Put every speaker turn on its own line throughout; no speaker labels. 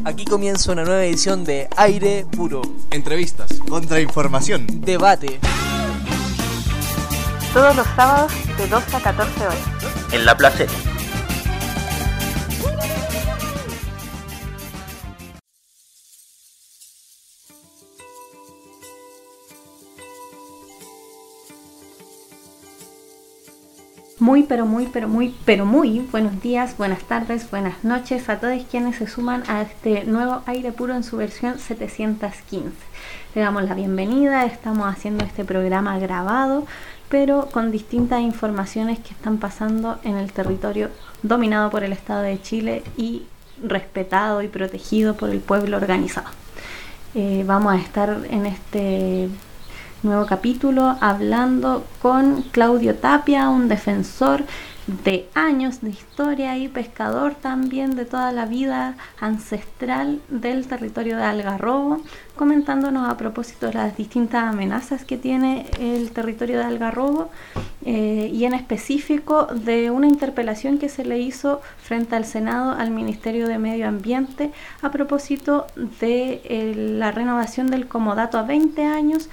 Aquí comienza una nueva edición de Aire Puro.
Entrevistas, contrainformación,
debate.
Todos los sábados de 12 a 14 horas.
En La Placeta.
Muy buenos días, buenas tardes, buenas noches a todos quienes se suman a este nuevo Aire Puro en su versión 715. Le damos la bienvenida, estamos haciendo este programa grabado, pero con distintas informaciones que están pasando en el territorio dominado por el Estado de Chile y respetado y protegido por el pueblo organizado. Vamos a estar en este nuevo capítulo hablando con Claudio Tapia, un defensor de años de historia y pescador también de toda la vida ancestral del territorio de Algarrobo, comentándonos a propósito de las distintas amenazas que tiene el territorio de Algarrobo y en específico de una interpelación que se le hizo frente al Senado al Ministerio de Medio Ambiente a propósito de la renovación del comodato a 20 años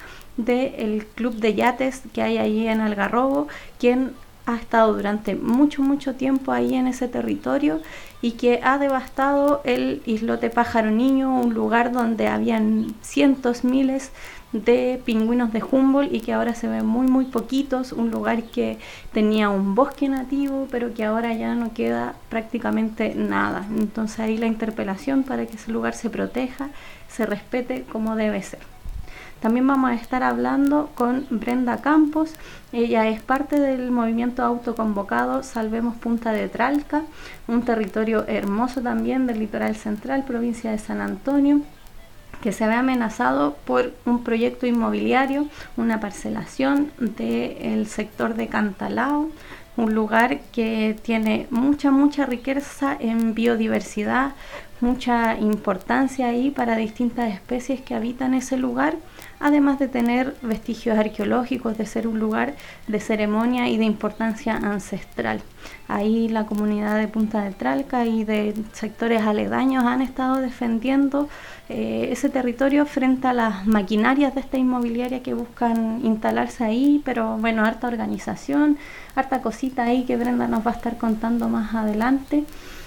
del club de yates que hay allí en Algarrobo, quien ha estado durante mucho tiempo ahí en ese territorio y que ha devastado el islote Pájaro Niño, un lugar donde habían cientos, miles de pingüinos de Humboldt y que ahora se ven muy poquitos, un lugar que tenía un bosque nativo pero que ahora ya no queda prácticamente nada. Entonces ahí la interpelación para que ese lugar se proteja, se respete como debe ser. También vamos a estar hablando con Brenda Campos. Ella es parte del movimiento autoconvocado Salvemos Punta de Tralca, un territorio hermoso también del litoral central, provincia de San Antonio, que se ve amenazado por un proyecto inmobiliario, una parcelación del sector de Cantalao, un lugar que tiene mucha riqueza en biodiversidad, mucha importancia ahí para distintas especies que habitan ese lugar, además de tener vestigios arqueológicos, de ser un lugar de ceremonia y de importancia ancestral. Ahí la comunidad de Punta de Tralca y de sectores aledaños han estado defendiendo ese territorio frente a las maquinarias de esta inmobiliaria que buscan instalarse ahí, pero bueno, harta organización, harta cosita ahí que Brenda nos va a estar contando más adelante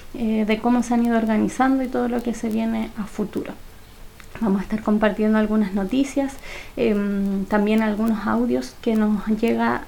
de cómo se han ido organizando y todo lo que se viene a futuro. Vamos a estar compartiendo algunas noticias, también algunos audios que nos llega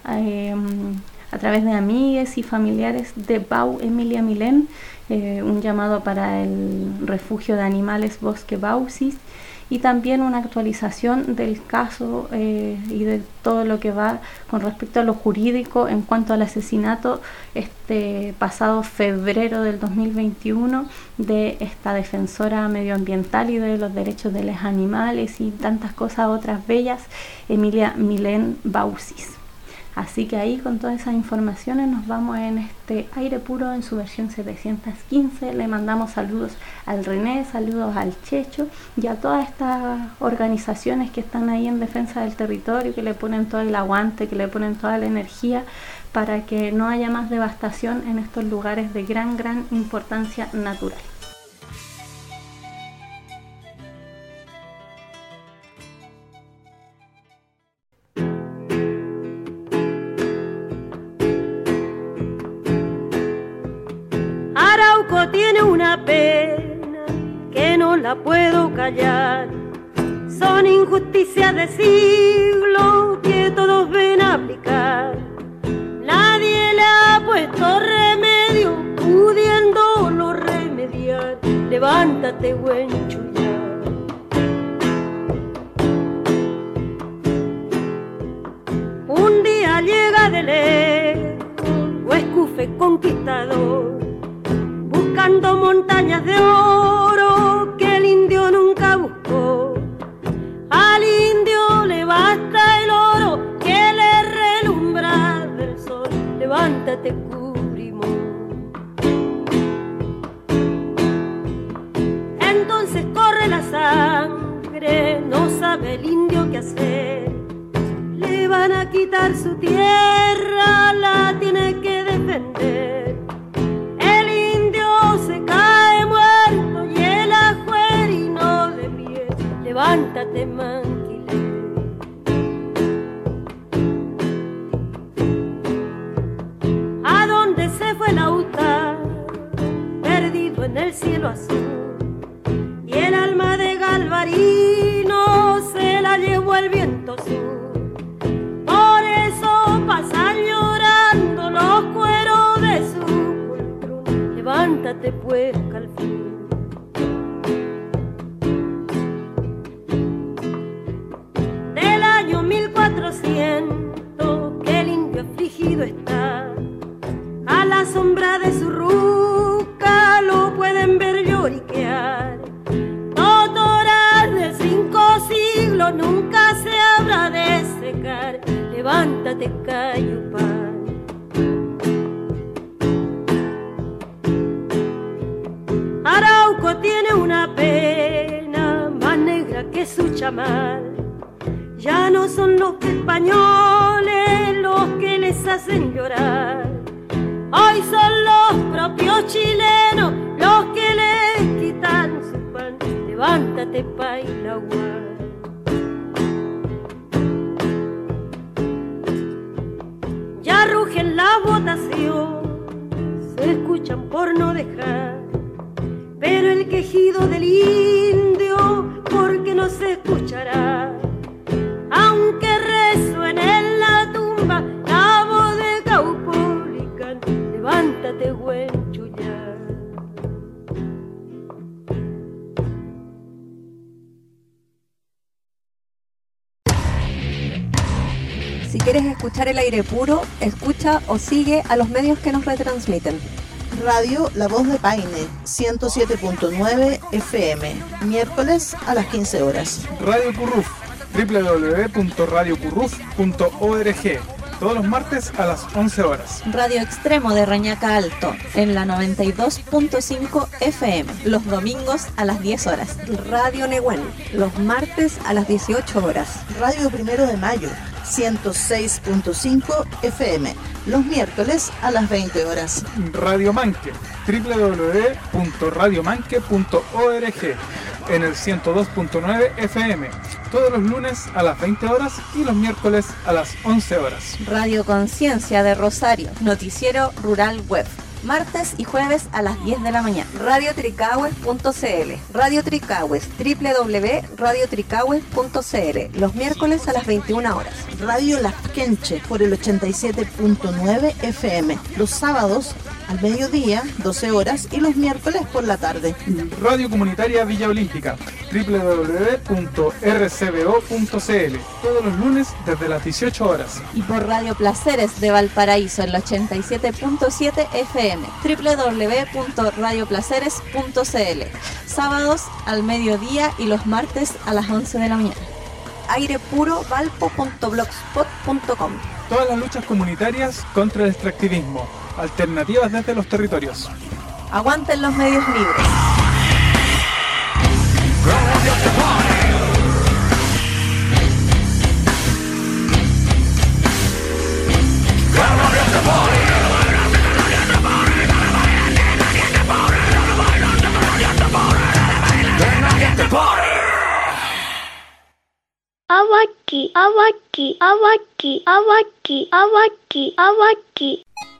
a través de amigues y familiares de Bau Emilia Milén, un llamado para el refugio de animales Bosque Bausis, y también una actualización del caso y de todo lo que va con respecto a lo jurídico en cuanto al asesinato este pasado febrero del 2021 de esta defensora medioambiental y de los derechos de los animales y tantas cosas otras bellas, Emilia Milén Bausis. Así que ahí con todas esas informaciones nos vamos en este Aire Puro en su versión 715. Le mandamos saludos al René, saludos al Checho y a todas estas organizaciones que están ahí en defensa del territorio, que le ponen todo el aguante, que le ponen toda la energía para que no haya más devastación en estos lugares de gran importancia natural.
Tiene una pena que no la puedo callar. Son injusticias de siglo que todos ven aplicar. Nadie le ha puesto remedio, pudiéndolo remediar. Levántate, buen chullar. Un día llega de lejos, Huescufe conquistador, buscando montañas de oro que el indio nunca buscó. Al indio le basta el oro que le relumbra del sol. Levántate, Cubrimón. Entonces corre la sangre, no sabe el indio qué hacer. Le van a quitar su tierra, la tiene que defender. El indio se cae muerto y el ajuez levántate manquilé. ¿A dónde se fue el autar? Perdido en el cielo azul. Y el alma de Galvarino se la llevó el viento sur. Por eso pasan llorando los cueros de su poltrón. Levántate pues, Calfín. Del año 1400 que el indio afligido está, a la sombra de su ruca lo pueden ver lloriquear. Totoras de 5 siglos nunca se habrá de secar. Levántate, Cayupán. Arauco tiene una pena más negra que su chamal. Ya no son los españoles los que les hacen llorar. Hoy son los propios chilenos los que les quitan su pan. Levántate, Pailagua. Ya rugen la votación, se escuchan por no dejar, pero el quejido del indio, porque no se escuchará. Aunque resuene en la tumba la voz de Caupolicán, levántate, Huenchuyá.
Si quieres escuchar el aire puro, escucha o sigue a los medios que nos retransmiten.
Radio La Voz de Paine, 107.9 FM, miércoles a las 15 horas.
Radio Curruf, www.radiocurruf.org, todos los martes a las 11 horas.
Radio Extremo de Reñaca Alto, en la 92.5 FM, los domingos a las 10 horas. Radio Nehuen, los martes a las 18 horas.
Radio Primero de Mayo, 106.5 FM, los miércoles a las 20 horas.
Radio Manque, www.radiomanque.org, en el 102.9 FM, todos los lunes a las 20 horas y los miércoles a las 11 horas.
Radio Conciencia de Rosario, noticiero rural web, martes y jueves a las 10 de la mañana. Radio Tricahues.cl, Radio Tricahues, www.radiotricahues.cl, los miércoles a las 21 horas.
Radio Lasquenche por el 87.9 FM, los sábados al mediodía, 12 horas, y los miércoles por la tarde.
Radio Comunitaria Villa Olímpica, www.rcbo.cl, todos los lunes desde las 18 horas.
Y por Radio Placeres de Valparaíso, en el 87.7 FM, www.radioplaceres.cl, sábados al mediodía y los martes a las 11 de la mañana. airepurovalpo.blogspot.com.
Todas las luchas comunitarias contra el extractivismo, alternativas desde los territorios.
Aguanten los medios libres.
Awaki, awaki, awaki, awaki, awaki, awaki.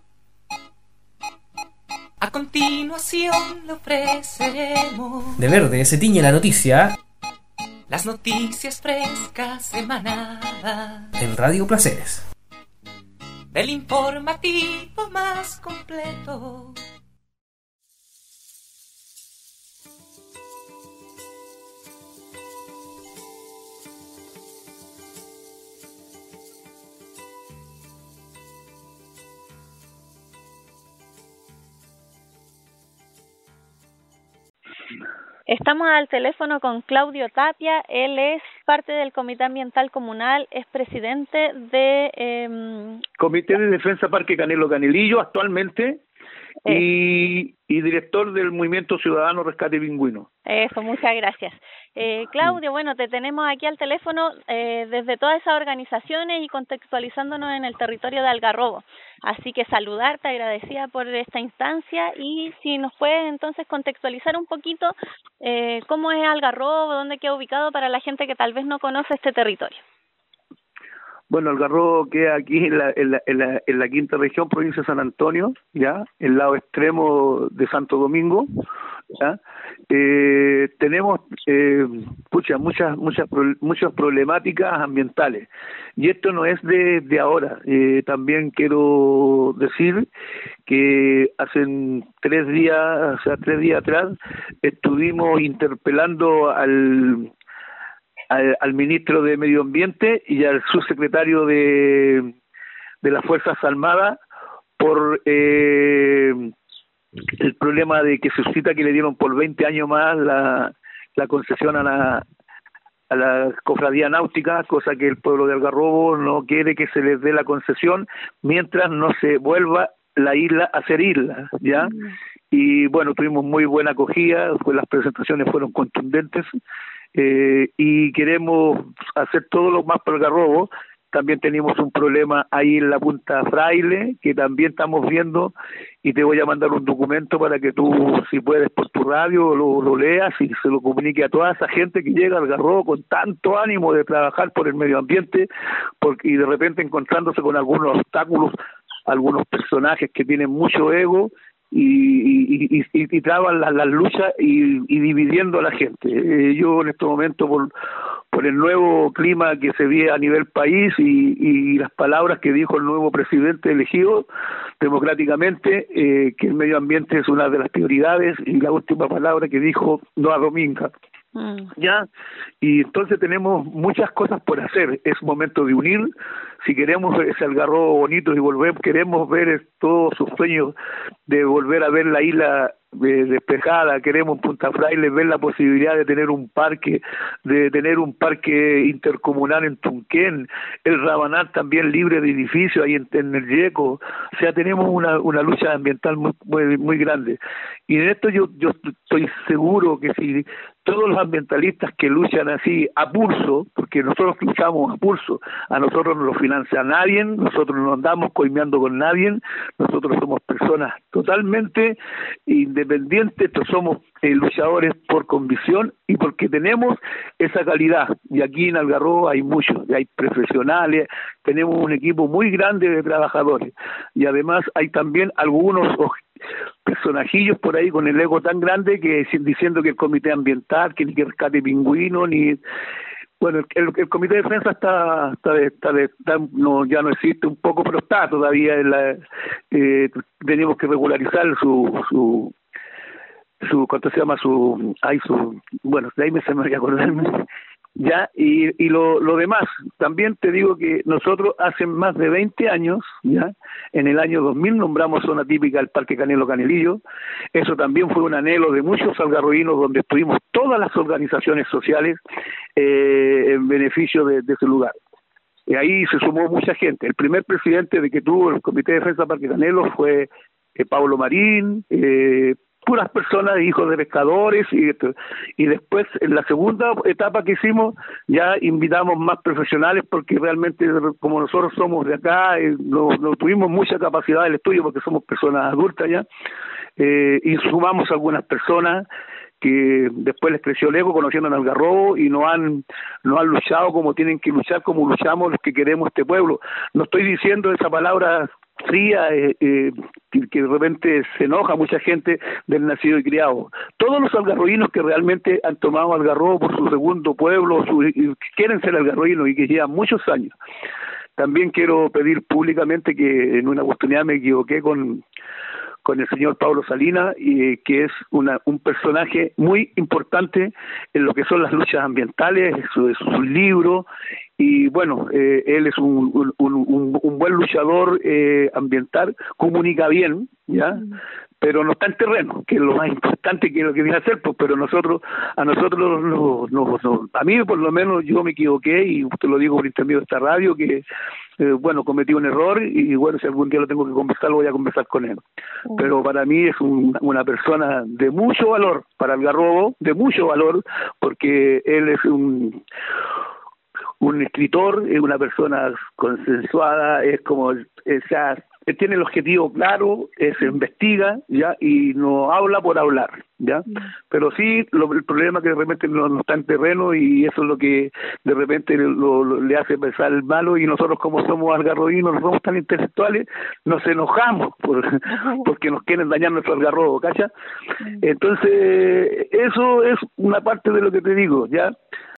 A continuación le ofreceremos
De verde se tiñe la noticia
las noticias frescas semanadas
en Radio Placeres.
del informativo más completo.
Estamos al teléfono con Claudio Tapia. Él es parte del Comité Ambiental Comunal, es presidente de
Comité de Defensa Parque Canelo Canelillo actualmente, y director del Movimiento Ciudadano Rescate Pingüino.
Eso, muchas gracias. Claudio, bueno, te tenemos aquí al teléfono desde todas esas organizaciones y contextualizándonos en el territorio de Algarrobo. Así que saludarte, agradecida por esta instancia, y si nos puedes entonces contextualizar un poquito cómo es Algarrobo, dónde queda ubicado para la gente que tal vez no conoce este territorio.
Bueno, Algarrobo queda aquí en la quinta región, provincia de San Antonio, ya, el lado extremo de Santo Domingo, ya. Tenemos muchas problemáticas ambientales, y esto no es de ahora. También quiero decir que hace 3 días atrás estuvimos interpelando al ministro de Medio Ambiente y al subsecretario de las Fuerzas Armadas por el problema de que se suscita que le dieron por 20 años más la concesión a la cofradía náutica, cosa que el pueblo de Algarrobo no quiere que se les dé la concesión mientras no se vuelva la isla a ser isla, ¿ya? Y bueno, tuvimos muy buena acogida, pues las presentaciones fueron contundentes, y queremos hacer todo lo más por Algarrobo. También tenemos un problema ahí en la Punta Fraile, que también estamos viendo, y te voy a mandar un documento para que tú, si puedes, por tu radio, lo leas y se lo comunique a toda esa gente que llega al Algarrobo con tanto ánimo de trabajar por el medio ambiente, y de repente encontrándose con algunos obstáculos, algunos personajes que tienen mucho ego, y traban las luchas y dividiendo a la gente. Yo en este momento, por el nuevo clima que se ve a nivel país y las palabras que dijo el nuevo presidente elegido democráticamente, que el medio ambiente es una de las prioridades, y la última palabra que dijo, no a Dominga. Ya, y entonces tenemos muchas cosas por hacer. Es momento de unir. Si queremos ese Algarrobo bonito y queremos ver todos sus sueños de volver a ver la isla despejada, queremos en Punta Fraile ver la posibilidad de tener un parque intercomunal en Tunquén, el Rabanal también libre de edificios ahí en el Yeco. O sea, tenemos una lucha ambiental muy grande, y en esto yo estoy seguro que si todos los ambientalistas que luchan así a pulso, porque nosotros luchamos a pulso, a nosotros no lo financia nadie, nosotros no andamos coimeando con nadie, nosotros somos personas totalmente independientes, somos luchadores por convicción y porque tenemos esa calidad. Y aquí en Algarrobo hay muchos, hay profesionales, tenemos un equipo muy grande de trabajadores, y además hay también algunos personajillos por ahí con el ego tan grande que diciendo que el comité ambiental, que ni que rescate pingüino, ni... Bueno, el comité de defensa ya no existe un poco, pero está todavía tenemos que regularizar su ¿cuánto se llama? Bueno, de ahí se me voy a acordarme. Ya, y lo demás, también te digo que nosotros hace más de 20 años, ya, en el año 2000 nombramos zona típica el Parque Canelo Canelillo. Eso también fue un anhelo de muchos algarrobinos, donde estuvimos todas las organizaciones sociales en beneficio de ese lugar. Y ahí se sumó mucha gente. El primer presidente que tuvo el Comité de Defensa Parque Canelo fue Pablo Marín, puras personas, hijos de pescadores, y después en la segunda etapa que hicimos ya invitamos más profesionales, porque realmente como nosotros somos de acá, no tuvimos mucha capacidad del estudio porque somos personas adultas ya, y sumamos algunas personas que después les creció el ego conociendo en Algarrobo y no han luchado como tienen que luchar, como luchamos los que queremos este pueblo. No estoy diciendo esa palabra fría que de repente se enoja mucha gente del nacido y criado. Todos los algarrobinos que realmente han tomado Algarrobo por su segundo pueblo, y quieren ser algarrobinos y que llevan muchos años. También quiero pedir públicamente que en una oportunidad me equivoqué con el señor Pablo Salinas, que es un personaje muy importante en lo que son las luchas ambientales, sus libros, y bueno, él es un buen luchador ambiental, comunica bien, ¿ya? Pero no está en terreno, que es lo más importante que lo que viene a hacer, pues, pero a nosotros a mí por lo menos yo me equivoqué, y te lo digo por intermedio de esta radio, que bueno, cometí un error, y bueno, si algún día lo tengo que conversar, lo voy a conversar con él. Pero para mí es una persona de mucho valor para Algarrobo, de mucho valor, porque él es un escritor, es una persona consensuada, es como, él tiene el objetivo claro, se investiga, ya, y no habla por hablar, ya. Pero sí, el problema es que de repente no está en terreno, y eso es lo que de repente le hace pensar el malo, y nosotros, como somos algarrobinos, no somos tan intelectuales, nos enojamos porque nos quieren dañar nuestro algarrobo, ¿cacha? Entonces, eso es una parte de lo que te digo, ya.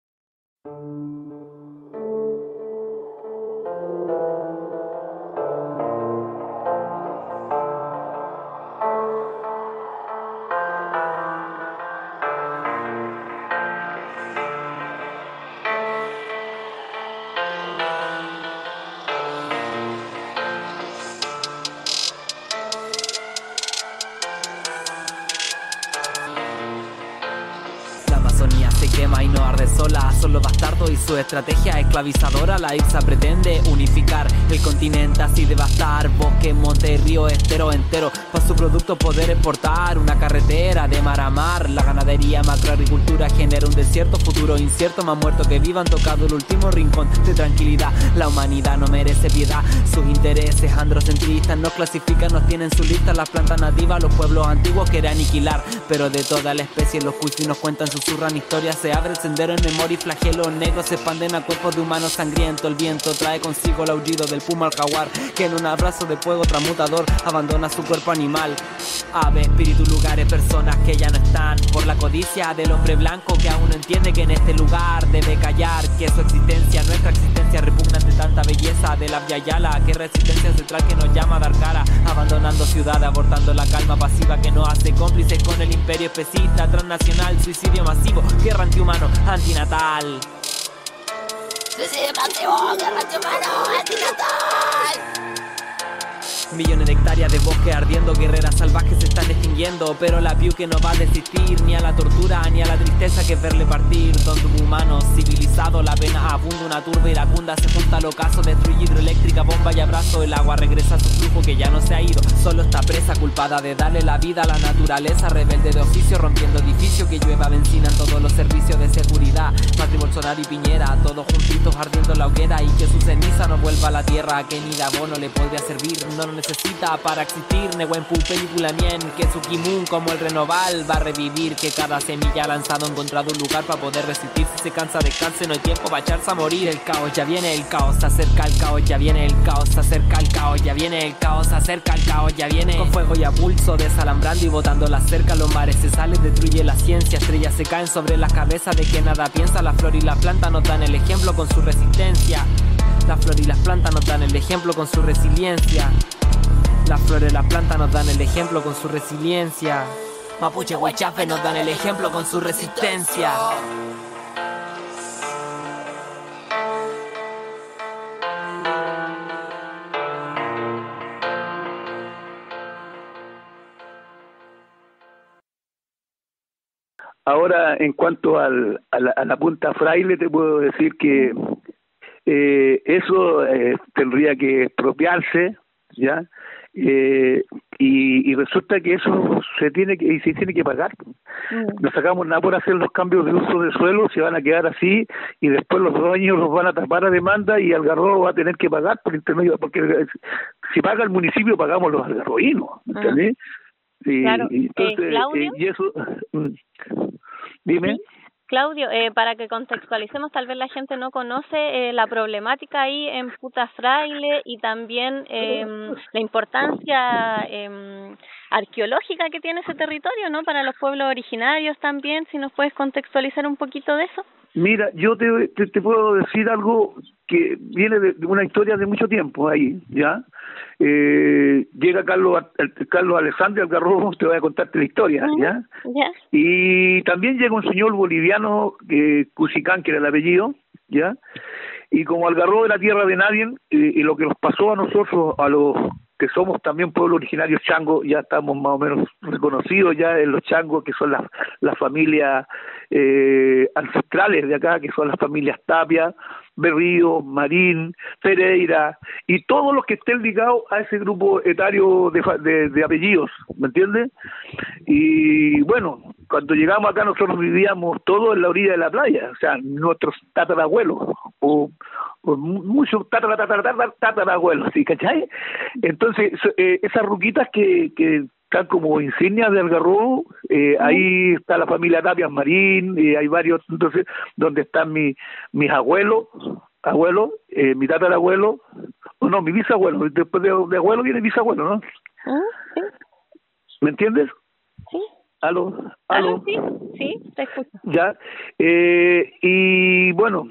quema y no arde sola. Son los bastardos y su estrategia esclavizadora. La IPSA pretende unificar el continente, así devastar bosque, monte, río, estero entero. Para su producto poder exportar una carretera de mar a mar. La ganadería, macroagricultura genera un desierto, futuro incierto. Más muertos que vivan, tocado el último rincón de tranquilidad. La humanidad no merece piedad. Sus intereses androcentristas nos clasifican, nos tienen su lista. Las plantas nativas, los pueblos antiguos quieren aniquilar. Pero de toda la especie los cuisis nos cuentan, susurran historias. Se abre el sendero en memoria y flagelos negros se expanden a cuerpos de humanos sangrientos. El viento trae consigo el aullido del puma al jaguar, que en un abrazo de fuego transmutador abandona su cuerpo animal. Ave, espíritu, lugares, personas que ya no están por la codicia del hombre blanco que aún no entiende que en este lugar debe callar, que su existencia, nuestra existencia repugna ante tanta belleza de la Via Yala, que resistencia central que nos llama a dar cara, abandonando ciudades, abortando la calma pasiva que nos hace cómplices con el imperio especista, transnacional, suicidio masivo, guerra antihumano, antinatal. Suicidio masivo, guerra antihumano, antinatal. Millones de hectáreas de bosque ardiendo, guerreras salvajes se están extinguiendo, pero la Piu que no va a desistir ni a la tortura ni a la tristeza que es verle partir. Donde un humano civilizado, la pena abunda, una turba iracunda se junta al ocaso, destruye hidroeléctrica, bomba y abrazo. El agua regresa a su flujo que ya no se ha ido, solo está presa, culpada de darle la vida a la naturaleza, rebelde de oficio, rompiendo edificios, que llueva benzina en todos los servicios de seguridad. Macri, Bolsonaro y Piñera, todos juntitos ardiendo la hoguera, y que su ceniza no vuelva a la tierra, que ni Dabo no le podría servir, no lo necesita para existir. Nehuenpu, película Mien, que su Kimun como el Renoval va a revivir, que cada semilla lanzado ha encontrado un lugar para poder resistir. Si se cansa, descanse, no hay tiempo para echarse a morir. El caos ya viene, el caos se acerca, el caos ya viene, el caos se acerca, el caos ya viene, el caos se acerca, el caos ya viene. Con fuego y a pulso, desalambrando y botando la cerca, los mares se salen, destruye la ciencia, estrellas se caen sobre la cabeza de que nada piensa. La flor y la planta nos dan el ejemplo con su resistencia. La flor y las plantas nos dan el ejemplo con su resiliencia. Las flores y las plantas nos dan el ejemplo con su resiliencia. Mapuche, Huachafe nos dan el ejemplo con su resistencia.
Ahora, en cuanto a la punta fraile, te puedo decir que eso tendría que expropiarse, ¿ya? Y resulta que eso se tiene que pagar. No sacamos nada por hacer los cambios de uso de suelo, se van a quedar así, y después los dueños los van a tapar a demanda, y Algarrobo va a tener que pagar por intermedio, porque si paga el municipio, pagamos los algarrobinos, ¿entendés?
Claro.
Y entonces,
Claudio,
y eso, dime.
¿sí? Claudio, para que contextualicemos, tal vez la gente no conoce la problemática ahí en Punta Fraile, y también la importancia arqueológica que tiene ese territorio, ¿no? Para los pueblos originarios también, si nos puedes contextualizar un poquito de eso.
Mira, yo te puedo decir algo que viene de una historia de mucho tiempo ahí, ¿ya? Llega Carlos Alessandri Algarrobo, te voy a contarte la historia, ¿ya?
Yeah.
Y también llega un señor boliviano, Cusicán, que era el apellido, ¿ya? Y como Algarrobo era tierra de nadie, y lo que nos pasó a nosotros, a los que somos también pueblo originario chango, ya estamos más o menos reconocidos ya en los changos, que son las familias ancestrales de acá, que son las familias Tapia, Berrío, Marín, Pereira, y todos los que estén ligados a ese grupo etario de apellidos, ¿me entiendes? Y bueno, cuando llegamos acá nosotros vivíamos todos en la orilla de la playa, o sea, nuestros tatarabuelos, o muchos tatarabuelos, ¿sí? ¿Cachai? Entonces, esas ruquitas que están como insignias de Algarrobo, ahí está la familia Tapias Marín, hay varios, entonces, donde están mis abuelos, mi tatarabuelo, o no, mi bisabuelo, después de abuelo viene bisabuelo, ¿no?
Sí.
¿Me entiendes?
Sí.
¿Aló?
Sí, te escucho.
Ya, y bueno,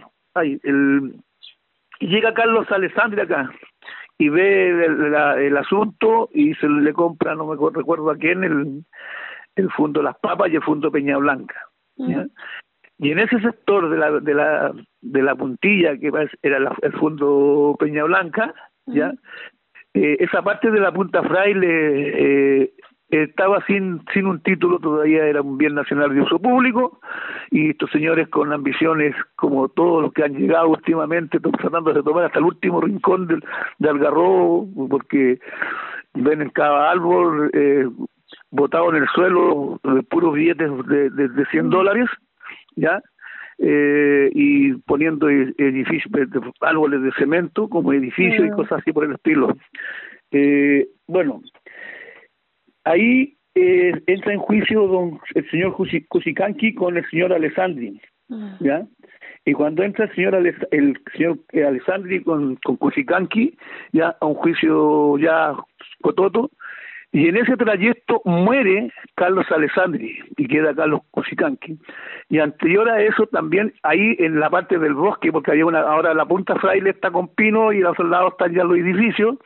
llega Carlos Alessandri acá y ve el asunto y se le compra, no me recuerdo a quién, el Fundo Las Papas y el Fundo Peña Blanca. ¿Ya? Y en ese sector de la puntilla, que era el Fundo Peña Blanca, ¿ya? Esa parte de la Punta Fraile estaba sin un título, todavía era un bien nacional de uso público, y estos señores con ambiciones como todos los que han llegado últimamente, tratando de tomar hasta el último rincón de Algarrobo, porque ven en cada árbol botado en el suelo puros billetes de $100, ¿ya? Y poniendo edificios, árboles de cemento como edificios y cosas así por el estilo. Bueno, ahí entra en juicio el señor Cusicanqui con el señor Alessandri, ¿ya? Y cuando entra el señor Alessandri con Cusicanqui, ya a un juicio ya cototo, y en ese trayecto muere Carlos Alessandri y queda Carlos Cusicanqui. Y anterior a eso también, ahí en la parte del bosque, porque había ahora la Punta Fraile está con pino y a los lados están ya los edificios,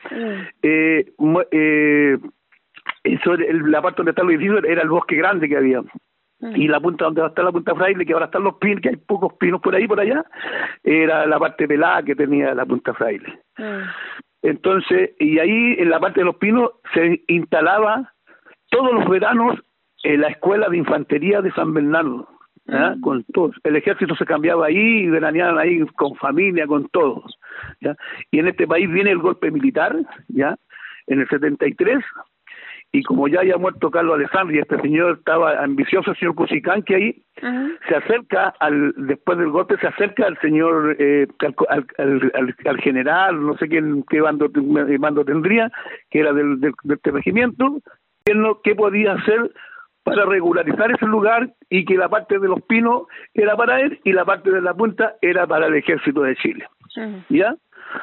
la parte donde están los edificios era el bosque grande que había. Y la punta donde está la Punta Fraile, que ahora están los pinos, que hay pocos pinos por ahí por allá, era la parte pelada que tenía la Punta Fraile. Entonces, y ahí en la parte de los pinos se instalaba todos los veranos en la escuela de infantería de San Bernardo, ¿ya? Con todos. El ejército se cambiaba ahí y veraneaban ahí con familia, con todos, ¿ya? Y en este país viene el golpe militar, ¿ya? En el 73, y como ya había muerto Carlos Alessandri, este señor estaba ambicioso, el señor Cusicanqui ahí, se acerca después del golpe, se acerca al señor, al general, no sé qué mando tendría, que era de este regimiento, qué podía hacer para regularizar ese lugar y que la parte de los pinos era para él y la parte de la punta era para el ejército de Chile. ¿Ya?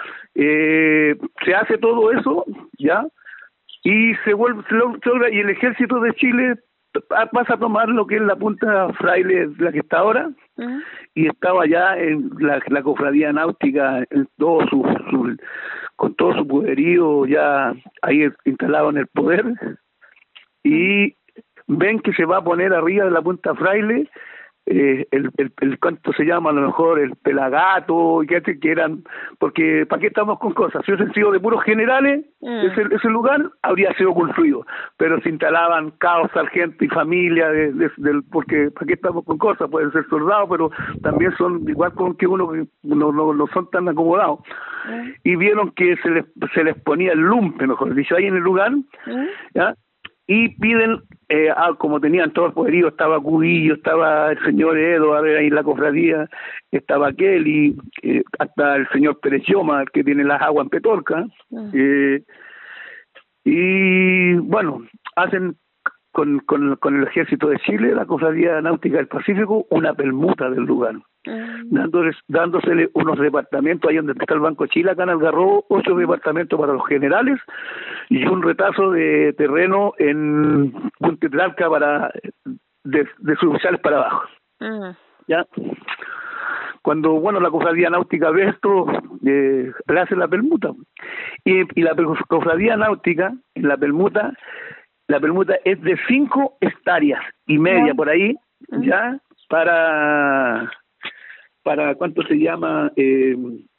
Se hace todo eso, ¿ya? Y y el ejército de Chile pasa a tomar lo que es la Punta Fraile, la que está ahora, y estaba ya en la cofradía náutica en con todo su poderío ya ahí instalado en el poder, y ven que se va a poner arriba de la Punta Fraile el cuánto se llama a lo mejor el Pelagato, que eran, porque ¿para qué estamos con cosas? Si hubiesen sido de puros generales, ese lugar habría sido construido, pero se instalaban cabos, sargentos y familia, porque ¿para qué estamos con cosas? Pueden ser soldados, pero también son igual con que uno que no son tan acomodados. Y vieron que se les ponía el lumpe, mejor dicho, ahí en el lugar, ¿ya? Y piden, como tenían todo el poderío, estaba Cubillo, estaba el señor Edo, ahí en la cofradía, estaba aquel, y hasta el señor Pérez Lloma, el que tiene las aguas en Petorca, y bueno, hacen con el ejército de Chile, la cofradía náutica del Pacífico, una permuta del lugar, dándosele unos departamentos ahí donde está el Banco Chile, acá en Algarrobo, 8 departamentos para los generales y un retazo de terreno en Puntetralca de suboficiales para abajo. ¿Ya? Cuando, la cofradía náutica ve esto, le hace la permuta. Y la cofradía náutica, en la permuta es de 5 hectáreas y media por ahí, ya, para para ¿cuánto se llama? Que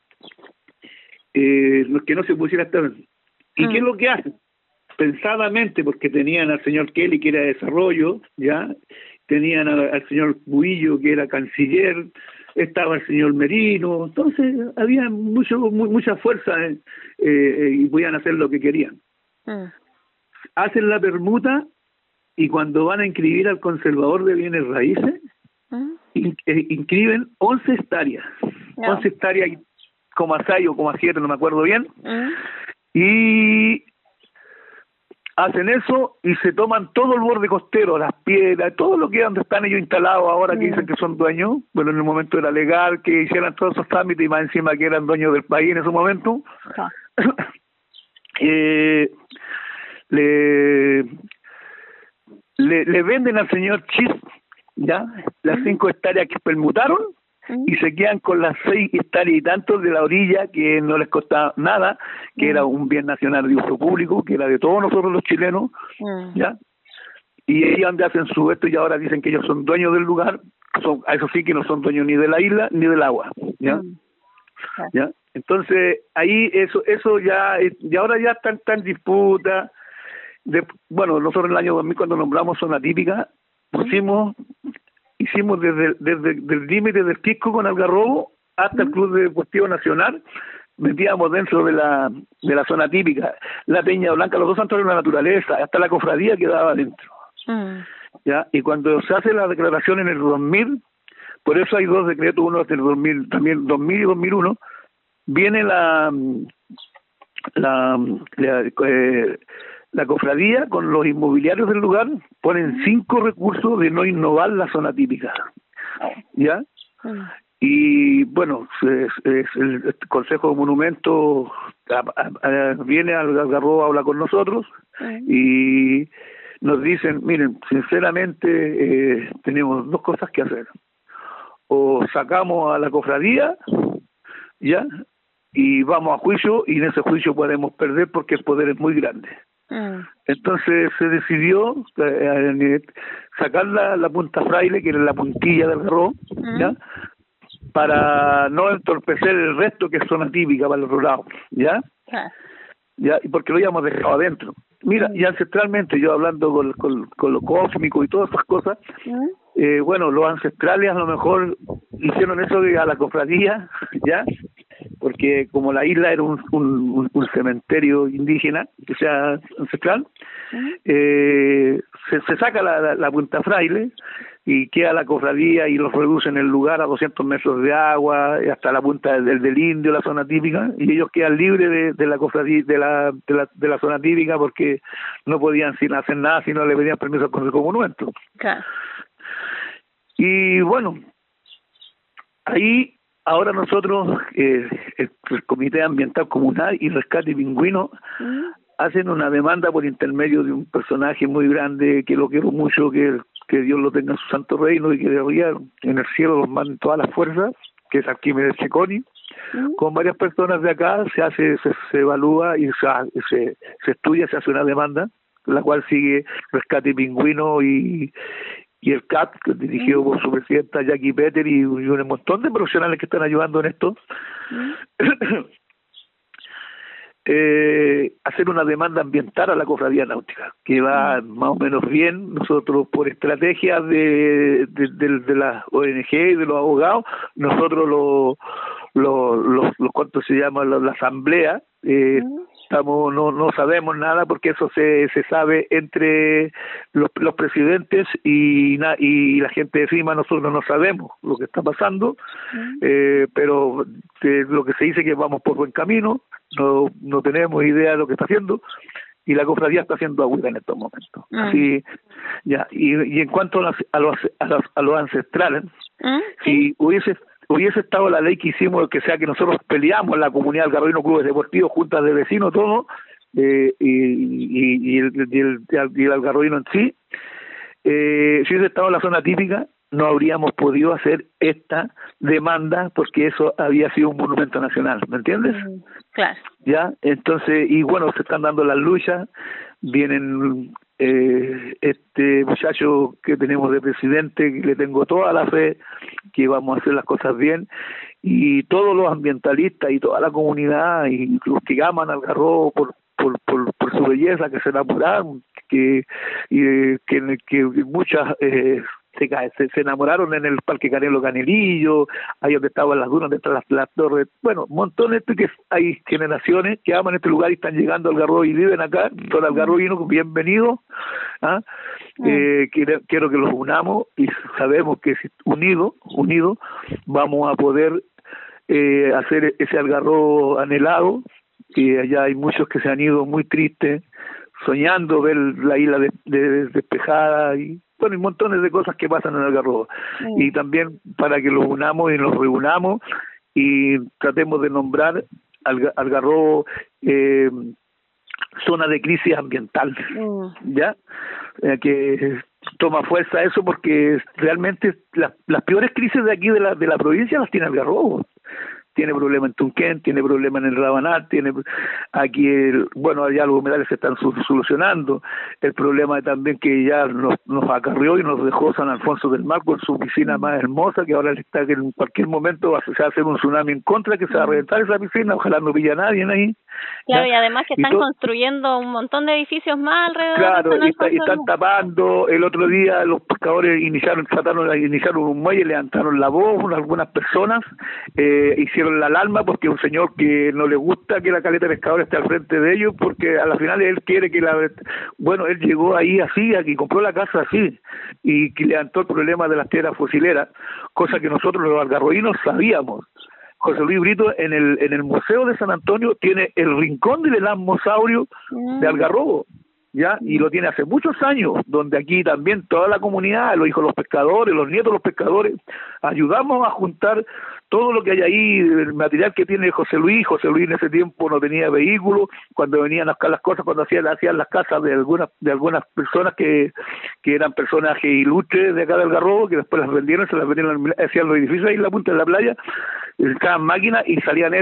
no se pusiera estar. ¿Y qué es lo que hacen? Pensadamente, porque tenían al señor Kelly, que era de desarrollo, ya, tenían al señor Buillo, que era canciller, estaba el señor Merino, entonces había mucha fuerza y podían hacer lo que querían. Hacen la permuta y cuando van a inscribir al conservador de bienes raíces, inscriben 11 hectáreas, 11 hectáreas, 6 o 7, no me acuerdo bien, y hacen eso y se toman todo el borde costero, las piedras, todo lo que donde están ellos instalados ahora, que dicen que son dueños. Bueno, en el momento era legal que hicieran todos esos trámites y más encima que eran dueños del país en ese momento. Le venden al señor Chis, ya, las 5 hectáreas que permutaron, y se quedan con las 6 hectáreas y tantos de la orilla, que no les costaba nada, que era un bien nacional de uso público, que era de todos nosotros los chilenos, ya, y ellos donde hacen su esto y ahora dicen que ellos son dueños del lugar, eso sí que no son dueños ni de la isla ni del agua, ya, ya. Entonces ahí eso ya, y ahora ya están en disputa. Bueno, nosotros en el año 2000 cuando nombramos zona típica, hicimos desde el límite del Quisco con Algarrobo hasta el Club Deportivo Nacional, metíamos dentro de la zona típica, la Peña Blanca, los dos santuarios de la naturaleza, hasta la cofradía quedaba dentro. ¿Ya? Y cuando se hace la declaración en el 2000, por eso hay 2 decretos, uno del 2000, también 2000 y 2001, viene la cofradía con los inmobiliarios del lugar, ponen 5 recursos de no innovar la zona típica, ¿ya? Y bueno, el Consejo de Monumentos viene al Algarrobo, habla con nosotros y nos dicen, miren, sinceramente tenemos 2 cosas que hacer: o sacamos a la cofradía, ¿ya?, y vamos a juicio, y en ese juicio podemos perder porque el poder es muy grande. Entonces se decidió sacar la punta Fraile, que era la puntilla del Algarrobo, ¿ya?, para no entorpecer el resto, que es zona típica para el otro lado, ¿ya? Ya, y porque lo habíamos dejado adentro. Mira, y ancestralmente, yo hablando con lo cósmico y todas esas cosas, bueno, los ancestrales a lo mejor hicieron eso a la cofradía, ¿ya?, porque como la isla era un cementerio indígena, que sea ancestral, se saca la punta Fraile y queda la cofradía y los reducen el lugar a 200 metros de agua, hasta la punta del Indio, la zona típica, y ellos quedan libres de la cofradía, de la zona típica, porque no podían hacer nada si no le pedían permiso al Consejo de Monumentos. Y bueno, ahí ahora nosotros, el Comité Ambiental Comunal y Rescate Pingüino, hacen una demanda por intermedio de un personaje muy grande, que lo quiero mucho, que Dios lo tenga en su santo reino y que de arriba en el cielo los manden todas las fuerzas, que es Arquímedes Checoni. Con varias personas de acá se evalúa y se estudia, se hace una demanda, la cual sigue Rescate Pingüino y el CAP, que es dirigido por su presidenta Jackie Peter y un montón de profesionales que están ayudando en esto. Hacer una demanda ambiental a la cofradía náutica, que va más o menos bien. Nosotros, por estrategias de las ONG y de los abogados, nosotros ¿cuánto se llama? La asamblea, no sabemos nada, porque eso se sabe entre los presidentes y la gente de FIMA. Nosotros no sabemos lo que está pasando, pero lo que se dice que vamos por buen camino. No tenemos idea de lo que está haciendo, y la cofradía está haciendo agüita en estos momentos. Así, ya. Y en cuanto a los ancestrales, si hubiese estado la ley que hicimos, que sea que nosotros peleamos la comunidad del Algarrobino, clubes deportivos, juntas de vecinos, todo, y el Algarrobino en sí, si hubiese estado en la zona típica, no habríamos podido hacer esta demanda, porque eso había sido un monumento nacional, ¿me entiendes?
Claro.
Ya, entonces, y bueno, se están dando las luchas, vienen este muchacho que tenemos de presidente, que le tengo toda la fe que vamos a hacer las cosas bien, y todos los ambientalistas y toda la comunidad y los que aman Algarrobo por su belleza, que se enamoraron, que muchas se enamoraron en el Parque Canelo Canelillo, ahí donde estaban las dunas, detrás de las torres, bueno, montones que hay generaciones que aman este lugar y están llegando a Algarrobo y viven acá, son algarrobinos, bienvenidos. Quiero que los unamos y sabemos que unidos vamos a poder hacer ese Algarrobo anhelado, que allá hay muchos que se han ido muy tristes, soñando ver la isla despejada y bueno, hay montones de cosas que pasan en Algarrobo. Y también para que los unamos y nos reunamos y tratemos de nombrar Algarrobo zona de crisis ambiental, ¿ya? Que toma fuerza eso porque realmente las peores crisis de aquí de la provincia las tiene Algarrobo. Tiene problema en Tunquén, tiene problema en el Rabanal, tiene aquí, allá los humedales se están solucionando. El problema también que ya nos acarrió y nos dejó San Alfonso del Mar con su piscina más hermosa, que ahora está que en cualquier momento se va a hacer un tsunami en contra, que se va a reventar esa piscina, ojalá no pilla nadie ahí.
Claro, y además que están construyendo un montón de edificios más alrededor.
Claro, y están tapando. El otro día los pescadores iniciaron un muelle, levantaron la voz, algunas personas hicieron la alarma porque un señor que no le gusta que la caleta de pescadores esté al frente de ellos, porque a la final él quiere que él llegó ahí así, aquí compró la casa así, y que levantó el problema de las piedras fosileras, cosa que nosotros los algarrobinos sabíamos. José Luis Brito en el Museo de San Antonio tiene el rincón del elasmosaurio de Algarrobo, ¿ya? Y lo tiene hace muchos años, donde aquí también toda la comunidad, los hijos de los pescadores, los nietos de los pescadores, ayudamos a juntar todo lo que hay ahí, el material que tiene José Luis en ese tiempo no tenía vehículo, cuando venían a buscar las cosas, cuando hacían las casas de algunas personas que eran personajes ilustres de acá de Algarrobo, que después las vendieron, se las vendieron, hacían los edificios ahí en la punta de la playa, estaban máquinas y salían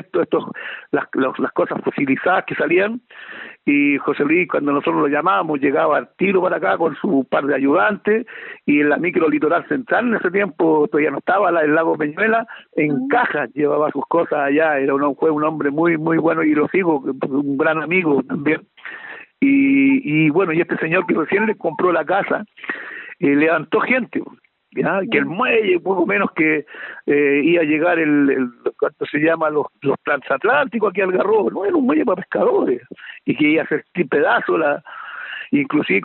las cosas fosilizadas que salían, y José Luis, cuando nosotros lo llamábamos, llegaba al tiro para acá con su par de ayudantes, y en la micro litoral central en ese tiempo todavía no estaba el lago Peñuela, en cajas llevaba sus cosas allá, fue un hombre muy muy bueno, y los hijos, un gran amigo también, y este señor que recién le compró la casa, levantó gente, ¿ya? Que el muelle, poco menos que iba a llegar ¿cuánto se llama? Los transatlánticos aquí al Algarrobo, no era un muelle para pescadores, y que iba a hacer pedazo inclusive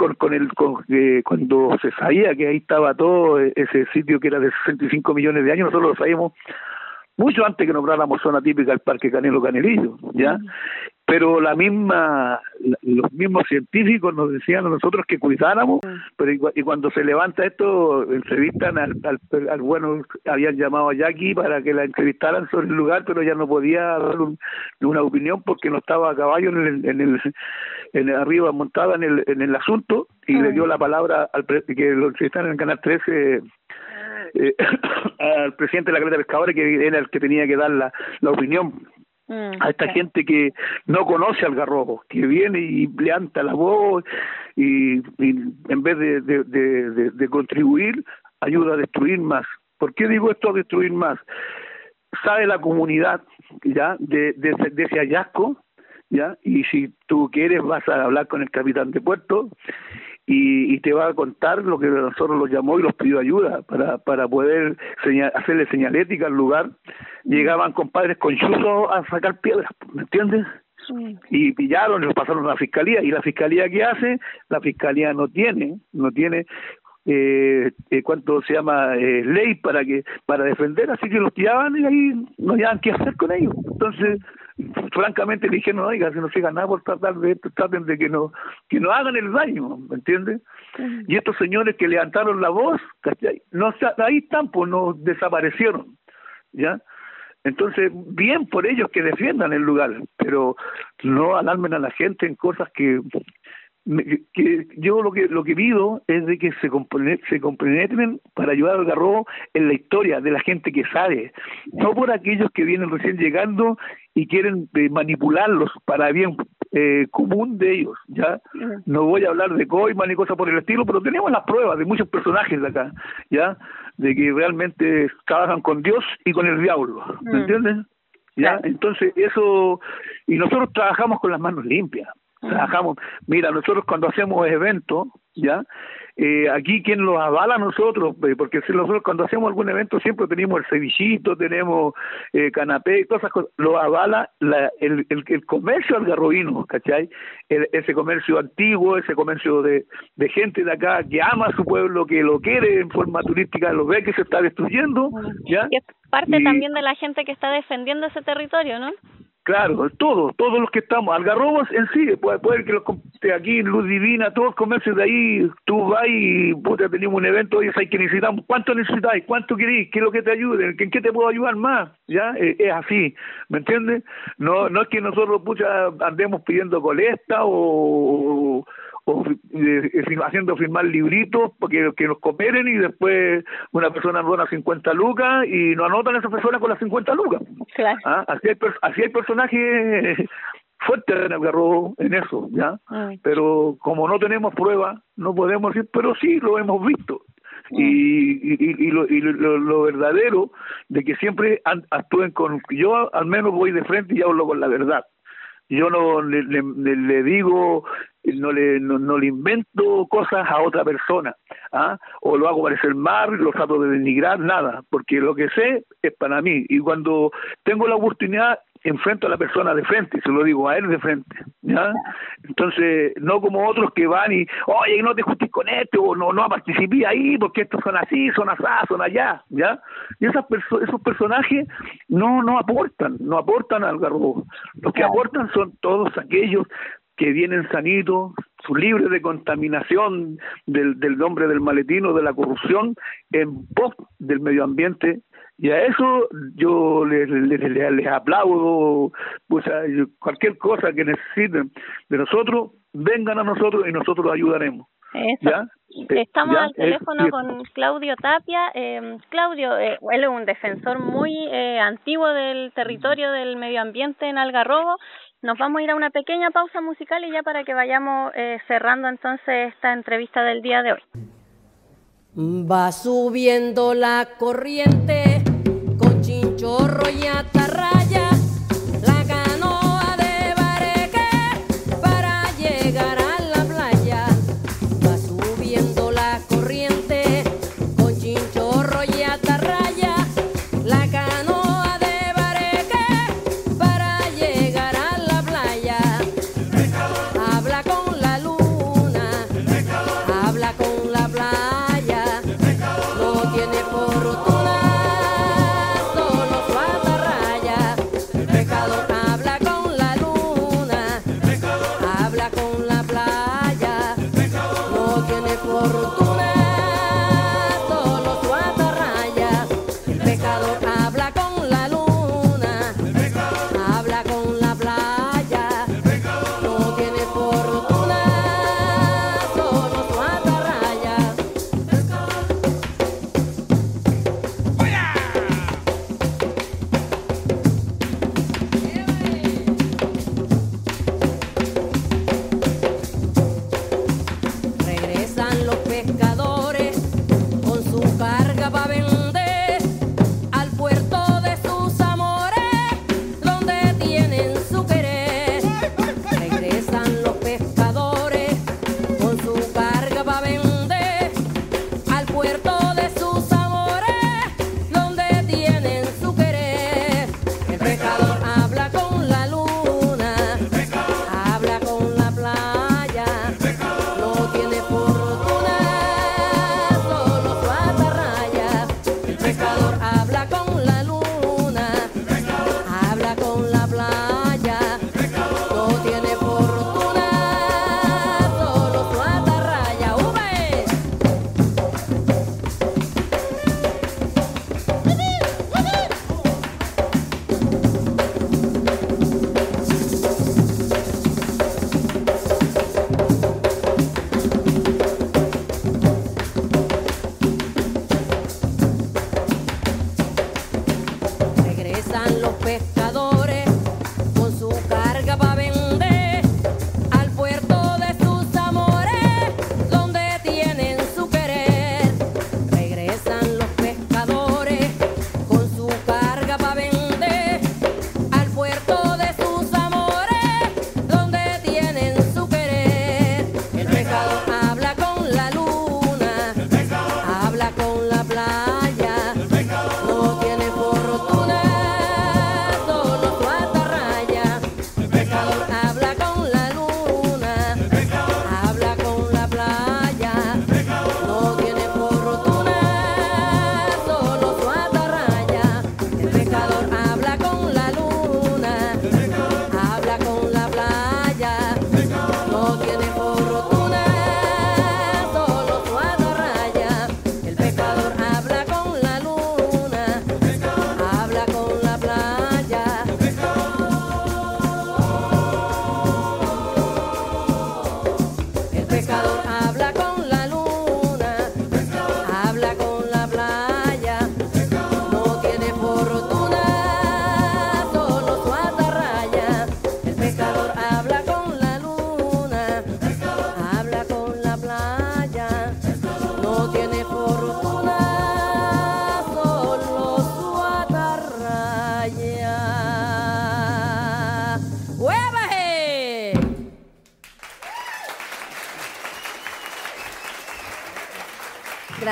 cuando se sabía que ahí estaba todo ese sitio que era de 65 millones de años, nosotros lo sabíamos mucho antes que nombráramos zona típica del Parque Canelo Canelillo, ¿ya? Pero los mismos científicos nos decían a nosotros que cuidáramos, y cuando se levanta esto, entrevistan al bueno, habían llamado a Jackie para que la entrevistaran sobre el lugar, pero ella no podía dar una opinión porque no estaba a caballo arriba montada en el asunto, y le dio la palabra que lo entrevistaron en el Canal 13 al presidente de la Caleta de Pescadores, que era el que tenía que dar la opinión a esta gente que no conoce Algarrobo, que viene y levanta la voz y en vez de contribuir, ayuda a destruir más. ¿Por qué digo esto, a destruir más? Sabe la comunidad ya de ese hallazgo, ya, y si tú quieres vas a hablar con el capitán de puerto y te va a contar lo que nosotros los llamó y los pidió ayuda para poder hacerle señalética al lugar. Llegaban compadres con chuzos a sacar piedras, ¿me entiendes? Sí. Y pillaron y los pasaron a la fiscalía. ¿Y la fiscalía qué hace? La fiscalía no tiene cuánto se llama ley para defender, así que los tiraban y ahí no hallaban qué hacer con ellos. Entonces, francamente le dijeron, oiga, si no se nada por tratar de esto, traten de que no hagan el daño, ¿me entiendes? Y estos señores que levantaron la voz, ¿cachai? Ahí están, pues no desaparecieron, ¿ya? Entonces, bien por ellos que defiendan el lugar, pero no alarmen a la gente en cosas que yo lo que pido es de que se compenetren para ayudar al Algarrobo en la historia de la gente que sabe, no por aquellos que vienen recién llegando y quieren manipularlos para bien. común de ellos, ¿ya? No voy a hablar de coima ni cosas por el estilo, pero tenemos las pruebas de muchos personajes de acá, ¿ya? De que realmente trabajan con Dios y con el diablo, ¿me entiendes? ¿Ya? Entonces eso, y nosotros trabajamos con las manos limpias, trabajamos, mira, nosotros cuando hacemos eventos, ¿ya? Aquí quien los avala a nosotros, porque si nosotros cuando hacemos algún evento siempre tenemos el cevichito, tenemos canapé, todas esas cosas, lo avala el comercio algarrobino, ¿cachai? Ese comercio antiguo, ese comercio de gente de acá que ama a su pueblo, que lo quiere en forma turística, lo ve que se está destruyendo, ¿ya?
Y es parte también de la gente que está defendiendo ese territorio, ¿no?
Claro, todos los que estamos, Algarrobos en sí, puede que aquí en Luz Divina, todos los comercios de ahí, tú vas y puta, tenemos un evento, oye, hay que necesitamos, ¿cuánto necesitáis? ¿Cuánto queréis? ¿Qué es lo que te ayude? ¿En qué te puedo ayudar más? ¿Ya? Es así, ¿me entiendes? No es que nosotros, pucha, andemos pidiendo colesta o haciendo firmar libritos porque que nos cooperen y después una persona dona 50 lucas y no anotan a esa persona con las 50 lucas. Claro. Así hay personajes fuertes en Algarrobo en eso, ¿ya? Pero como no tenemos pruebas, no podemos decir, pero sí lo hemos visto. Y lo verdadero de que siempre actúen con, yo al menos voy de frente y hablo con la verdad. Yo no le digo, no le invento cosas a otra persona, o lo hago parecer mal, lo trato de denigrar, nada, porque lo que sé es para mí, y cuando tengo la oportunidad enfrento a la persona de frente, se lo digo a él de frente, ¿ya? Entonces, no como otros que van y, oye, no te justes con esto, o no participé ahí, porque estos son así, son asá, son allá, ¿ya? Y esos personajes no aportan al Algarrobo. Los que aportan son todos aquellos que vienen sanitos, libres de contaminación del nombre del maletín o de la corrupción, en pos del medio ambiente. Y a eso yo les aplaudo, pues, cualquier cosa que necesiten de nosotros, vengan a nosotros y nosotros los ayudaremos.
Eso. ¿Ya? Estamos al teléfono con Claudio Tapia. Claudio, él es un defensor muy antiguo del territorio del medio ambiente en Algarrobo. Nos vamos a ir a una pequeña pausa musical y ya para que vayamos cerrando entonces esta entrevista del día de hoy.
Va subiendo la corriente con chinchorro y atarraya, la canoa de Bareque para llegar a la playa. Va subiendo la corriente con chinchorro y atarraya, la canoa de Bareque para llegar a la playa. Habla con la luna, habla con la playa, no tiene fortuna, solo su atarraya.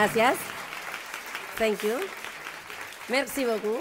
gracias. Thank you. Merci beaucoup.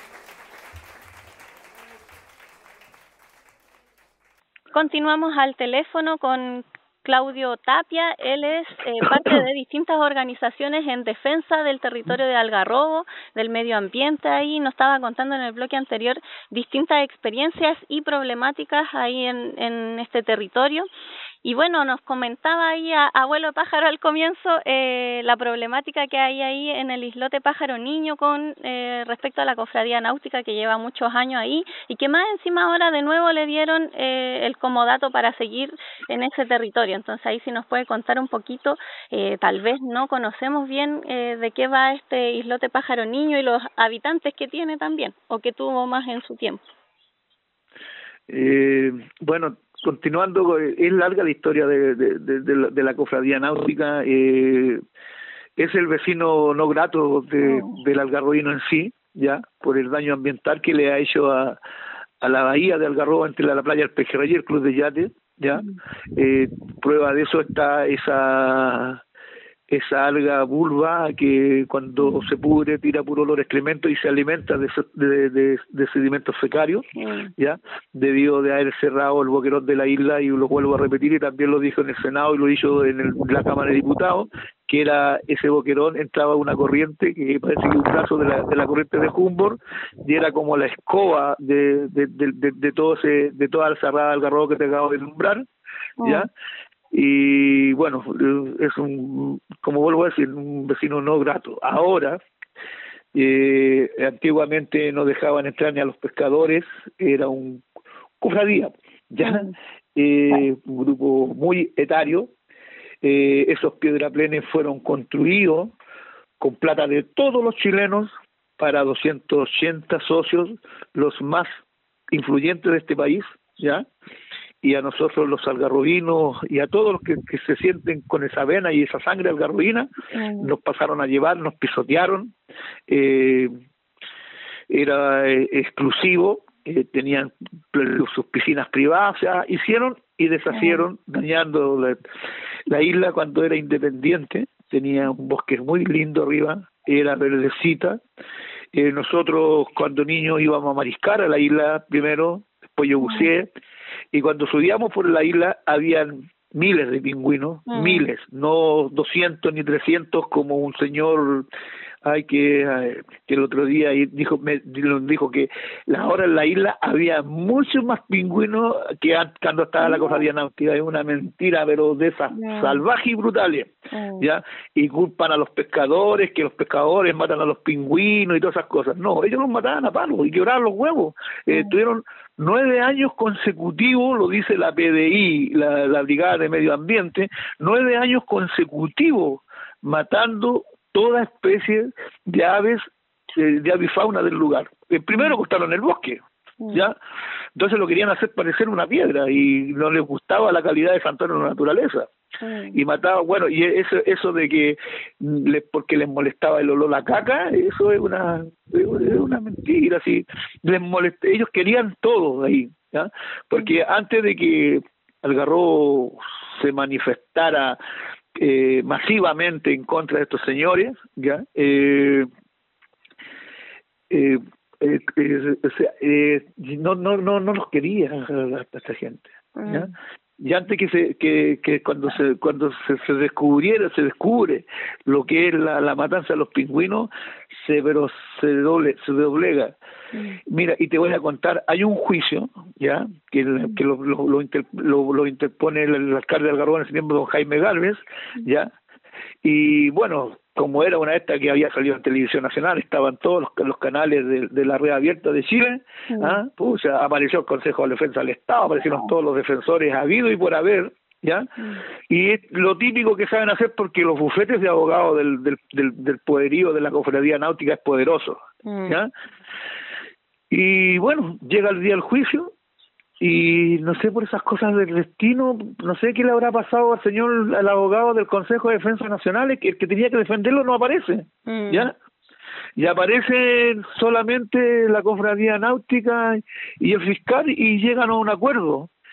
Continuamos al teléfono con Claudio Tapia. Él es parte de distintas organizaciones en defensa del territorio de Algarrobo, del medio ambiente. Ahí nos estaba contando en el bloque anterior distintas experiencias y problemáticas ahí en este territorio. Y bueno, nos comentaba ahí Abuelo Pájaro al comienzo la problemática que hay ahí en el islote Pájaro Niño con respecto a la cofradía náutica que lleva muchos años ahí y que más encima ahora de nuevo le dieron el comodato para seguir en ese territorio. Entonces ahí sí nos puede contar un poquito, tal vez no conocemos bien de qué va este islote Pájaro Niño y los habitantes que tiene también o que tuvo más en su tiempo.
Bueno, continuando, es larga la historia de la cofradía náutica. Es el vecino no grato del algarrobino en sí, ya por el daño ambiental que le ha hecho a la bahía de Algarrobo entre la playa del Pejerrey y el Club de Yate, ya. Prueba de eso está esa alga vulva que cuando se pudre tira puro olor excremento y se alimenta de sedimentos fecarios, ya, debido de haber cerrado el boquerón de la isla, y lo vuelvo a repetir y también lo dijo en el Senado y lo hizo en la Cámara de Diputados, que era ese boquerón, entraba una corriente que parece que un brazo de la corriente de Humboldt y era como la escoba de toda la cerrada del Algarrobo que te acabo de nombrar, ya. Y bueno, es como vuelvo a decir, un vecino no grato. Ahora, antiguamente no dejaban entrar ni a los pescadores, era un cofradía, ya, un grupo muy etario. Esos piedraplenes fueron construidos con plata de todos los chilenos para 280 socios, los más influyentes de este país, ya. Y a nosotros los algarrobinos y a todos los que se sienten con esa vena y esa sangre algarrobina, nos pasaron a llevar, nos pisotearon, era exclusivo, tenían sus piscinas privadas, o sea, hicieron y deshacieron, dañando la isla cuando era independiente, tenía un bosque muy lindo arriba, era verdecita. Nosotros cuando niños íbamos a mariscar a la isla primero, después yo buceé, y cuando subíamos por la isla habían miles de pingüinos, miles, no 200 ni 300 como un señor que el otro día dijo que ahora en la isla había muchos más pingüinos que cuando estaba la cofradía náutica. Es una mentira, pero de esas salvajes y brutales, ya, y culpan a los pescadores, que los pescadores matan a los pingüinos y todas esas cosas. No, ellos los mataban a palos y quebraban los huevos. Tuvieron 9 años consecutivos, lo dice la PDI, la Brigada de Medio Ambiente, 9 años consecutivos matando toda especie de aves, de avifauna del lugar. Primero cortaron el bosque, ¿ya? Entonces lo querían hacer parecer una piedra y no les gustaba la calidad de santuario de la naturaleza. Y mataba, bueno, y eso de que porque les molestaba el olor a caca, eso es una mentira. Sí, ellos querían todo ahí, ¿ya? Porque antes de que Algarrobo se manifestara masivamente en contra de estos señores, ya, no los quería a esta gente, ¿ya? Y antes que cuando se descubre lo que es la matanza de los pingüinos, se doblega. Mira, y te voy a contar, hay un juicio, ya, que lo interpone el alcalde de Algarrobo en ese tiempo, don Jaime Gálvez, ya, y bueno, como era una esta que había salido en televisión nacional, estaban todos los canales de la red abierta de Chile, apareció el Consejo de Defensa del Estado, aparecieron todos los defensores habidos y por haber, ¿ya? Y es lo típico que saben hacer porque los bufetes de abogados del poderío de la cofradía náutica es poderoso, ¿ya? Y bueno, llega el día del juicio y no sé, por esas cosas del destino, no sé qué le habrá pasado al abogado del Consejo de Defensa Nacional, que el que tenía que defenderlo no aparece, ¿ya? Y aparece solamente la cofradía náutica y el fiscal y llegan a un acuerdo.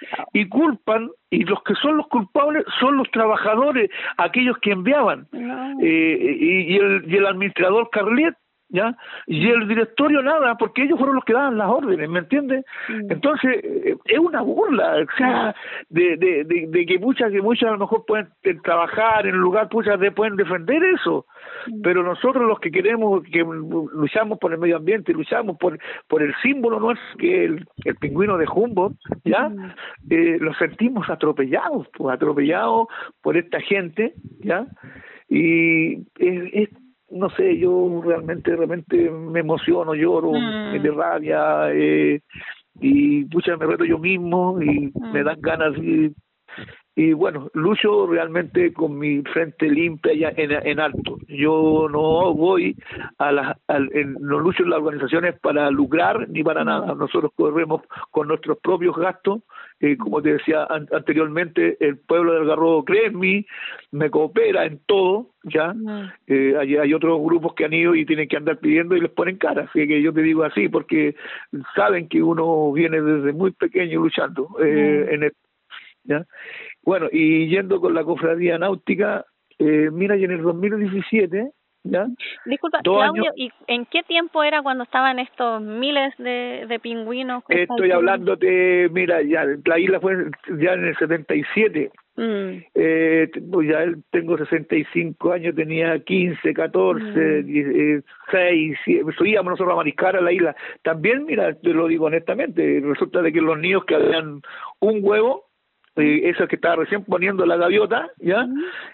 y culpan, y los que son los culpables son los trabajadores, aquellos que enviaban, y el administrador Carlet, ¿ya? Y el directorio nada, porque ellos fueron los que daban las órdenes, ¿me entiendes? Entonces, es una burla, o sea, de que muchas a lo mejor pueden trabajar en el lugar, pueden defender eso, pero nosotros los que queremos, que luchamos por el medio ambiente, luchamos por el símbolo nuestro, que es el pingüino de Humboldt, ¿ya? Los sentimos atropellados por esta gente, ¿ya? Y es no sé, yo realmente me emociono, lloro, me da rabia, y pucha, me reto yo mismo y me dan ganas y bueno, lucho realmente con mi frente limpia ya en alto. Yo no voy no lucho en las organizaciones para lucrar ni para nada. Nosotros corremos con nuestros propios gastos. Como te decía anteriormente, el pueblo del Algarrobo cree en mí, me coopera en todo, ¿ya? Hay otros grupos que han ido y tienen que andar pidiendo y les ponen cara, así que yo te digo así, porque saben que uno viene desde muy pequeño luchando en esto, ¿ya? Bueno, y yendo con la cofradía náutica, mira, y en el 2017... ¿ya?
Disculpa, Claudio, ¿y en qué tiempo era cuando estaban estos miles de pingüinos?
Estoy hablándote, mira, ya la isla fue ya en el 77. Pues ya tengo 65 años, tenía 15, 14, 16, subíamos nosotros a mariscar a la isla. También, mira, te lo digo honestamente, resulta de que los niños que habían un huevo, eso que estaba recién poniendo la gaviota, ¿ya?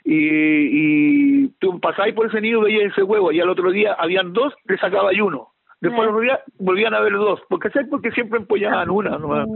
Y tú pasabas por ese nido, veías ese huevo, y al otro día habían dos, le sacabas uno. Después al otro día volvían a ver dos, porque siempre empollaban una nomás.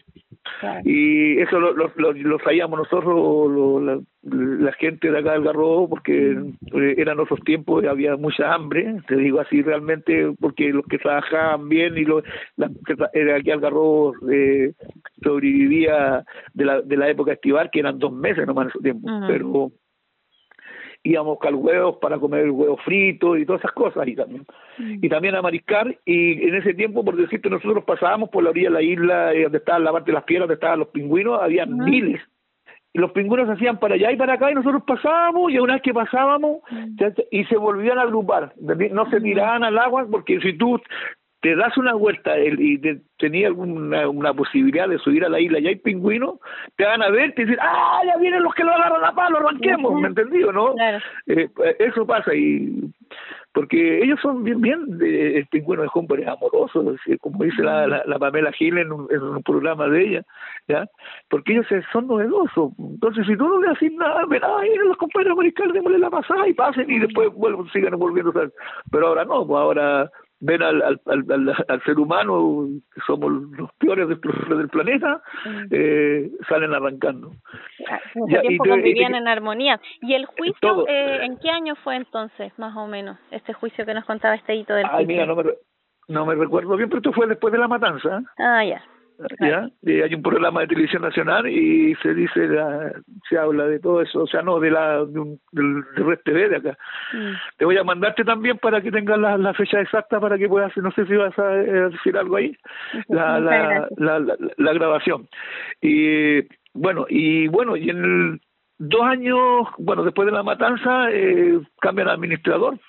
Y eso lo traíamos nosotros, la gente de acá del Algarrobo, porque eran otros tiempos y había mucha hambre, te digo así realmente, porque los que trabajaban bien y aquí Algarrobo sobrevivía de la época estival, que eran 2 meses nomás en ese tiempo, pero íbamos a buscar huevos para comer el huevo frito y todas esas cosas y también a mariscar, y en ese tiempo, por decirte, nosotros pasábamos por la orilla de la isla donde estaba la parte de las piedras, donde estaban los pingüinos, había miles, y los pingüinos se hacían para allá y para acá, y nosotros pasábamos, y una vez que pasábamos y se volvían a agrupar, no se tiraban al agua, porque si tú te das una vuelta y tenías una posibilidad de subir a la isla y hay pingüinos, te van a ver, te dicen, ya vienen los que lo agarran a palo, arranquemos, ¿me entendió, no? Claro. Eso pasa, y porque ellos son bien el pingüino de Humboldt es amoroso, como dice la Pamela Gil en un programa de ella, ¿ya? Porque ellos son novedosos. Entonces, si tú no le haces nada, los compadres mariscales, démosle la pasada y pasen, y después sigan volviendo a usar. Pero ahora no, pues ahora ven al ser humano, que somos los peores del planeta, salen arrancando.
Mucho tiempo convivían en armonía. ¿Y el juicio, en qué año fue entonces, más o menos, este juicio que nos contaba este hito del juicio?
Mira, no me recuerdo bien, pero esto fue después de la matanza.
Ya.
¿Ya? Hay un programa de televisión nacional y se habla de todo eso, o sea, no del Red TV de acá. Te voy a mandarte también para que tengas la fecha exacta, para que puedas, no sé si vas a decir algo ahí, la grabación. Y en 2 años, después de la matanza, cambian al administrador.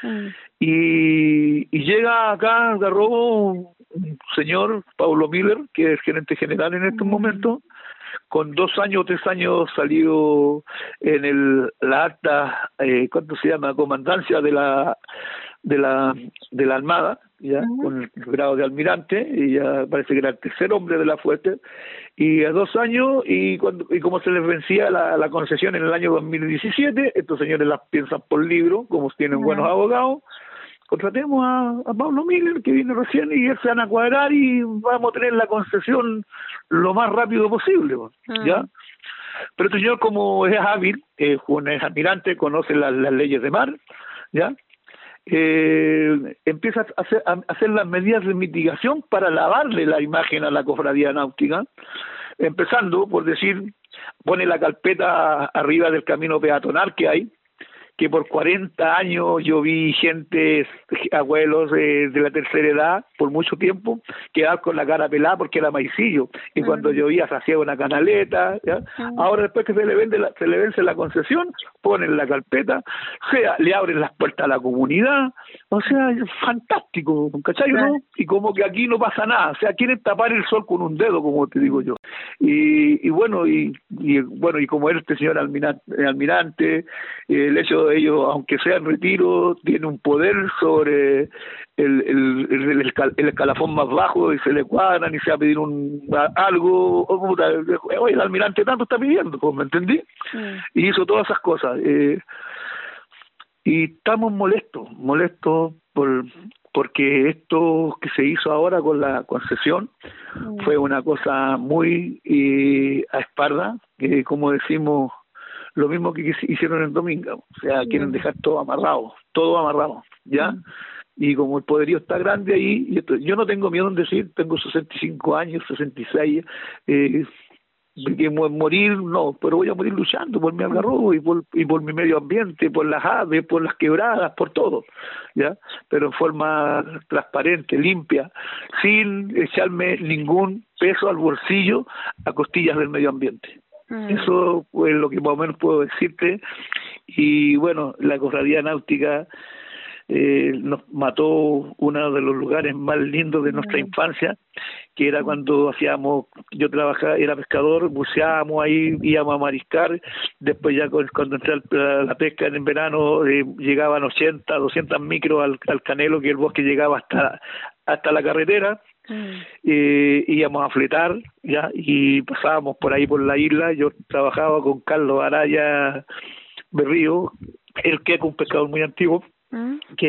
Y llega acá al Algarrobo un señor, Paulo Miller, que es gerente general en estos momentos, con 2 años o 3 años salido en la alta, ¿cuánto se llama? Comandancia de la Armada, ya con el grado de almirante, y ya parece que era el tercer hombre de la fuerte, y a 2 años, y como se les vencía la concesión en el año 2017, estos señores las piensan por libro, como tienen buenos abogados, contratemos a Pablo Miller, que viene recién, y se van a cuadrar y vamos a tener la concesión lo más rápido posible, ¿ya? Pero este señor, como es hábil, es almirante, conoce las leyes de mar, ¿ya? Empieza a hacer las medidas de mitigación para lavarle la imagen a la cofradía náutica, empezando por decir, pone la carpeta arriba del camino peatonal que hay, que por 40 años yo vi gente, abuelos de la tercera edad, por mucho tiempo, quedar con la cara pelada porque era maicillo, y cuando llovía se hacía una canaleta, ¿ya? Ahora después que se le vence la concesión, ponen la carpeta, le abren las puertas a la comunidad, o sea, es fantástico, ¿cachai? ¿No? Y como que aquí no pasa nada, o sea, quieren tapar el sol con un dedo, como te digo yo. Y bueno, y como este señor almirante, el hecho de ellos, aunque sea en retiro, tiene un poder sobre el escalafón más bajo, y se le cuadran y se va a pedir algo, oye, el almirante tanto está pidiendo, pues, ¿me entendí? Y hizo todas esas cosas. Y estamos molestos porque esto que se hizo ahora con la concesión fue una cosa muy a espalda, como decimos, lo mismo que hicieron en Dominga, o sea, quieren dejar todo amarrado, ¿ya? Y como el poderío está grande ahí, yo no tengo miedo en decir, tengo 65 años, 66, que morir no, pero voy a morir luchando por mi algarrobo y por mi medio ambiente, por las aves, por las quebradas, por todo, ¿ya? Pero en forma transparente, limpia, sin echarme ningún peso al bolsillo a costillas del medio ambiente. Eso es lo que más o menos puedo decirte. Y bueno, la cofradía náutica nos mató uno de los lugares más lindos de nuestra infancia, que era cuando yo trabajaba, era pescador, buceábamos ahí, íbamos a mariscar, después ya cuando entré a la pesca en verano, llegaban 80, 200 micros al Canelo, que el bosque llegaba hasta la carretera. Íbamos a fletar, ya, y pasábamos por ahí por la isla. Yo trabajaba con Carlos Araya Berrío, el que es un pescador muy antiguo, que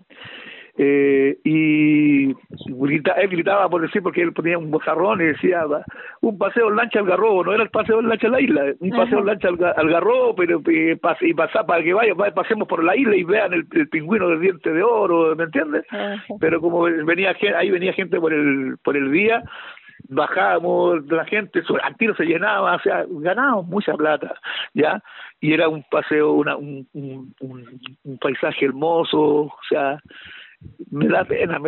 y él gritaba por decir, porque él ponía un bozarrón y decía un paseo en lancha al Garrobo, no era el paseo en lancha a la isla, un paseo en lancha al Garrobo, pero y pasar para que pasemos por la isla y vean el pingüino del diente de oro, ¿me entiendes? Pero como venía gente por el día, bajábamos, la gente al tiro se llenaba, o sea, ganábamos mucha plata, ¿ya? Y era un paseo, un paisaje hermoso, o sea, me da pena.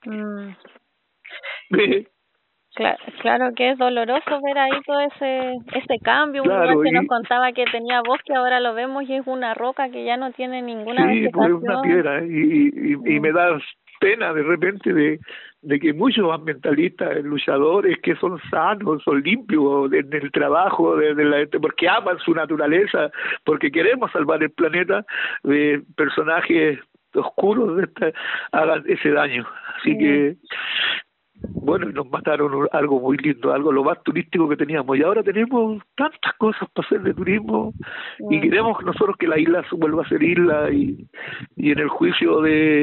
Claro que es doloroso ver ahí todo ese cambio. Claro, que nos contaba que tenía bosque, ahora lo vemos y es una roca que ya no tiene ninguna vegetación.
Pues es una piedra, y me da pena de repente de que muchos ambientalistas, luchadores que son sanos, son limpios en el trabajo, porque aman su naturaleza, porque queremos salvar el planeta, personajes oscuros hagan ese daño. Así que bueno, nos mataron algo muy lindo, algo lo más turístico que teníamos, y ahora tenemos tantas cosas para hacer de turismo, y queremos nosotros que la isla vuelva a ser isla, y en el juicio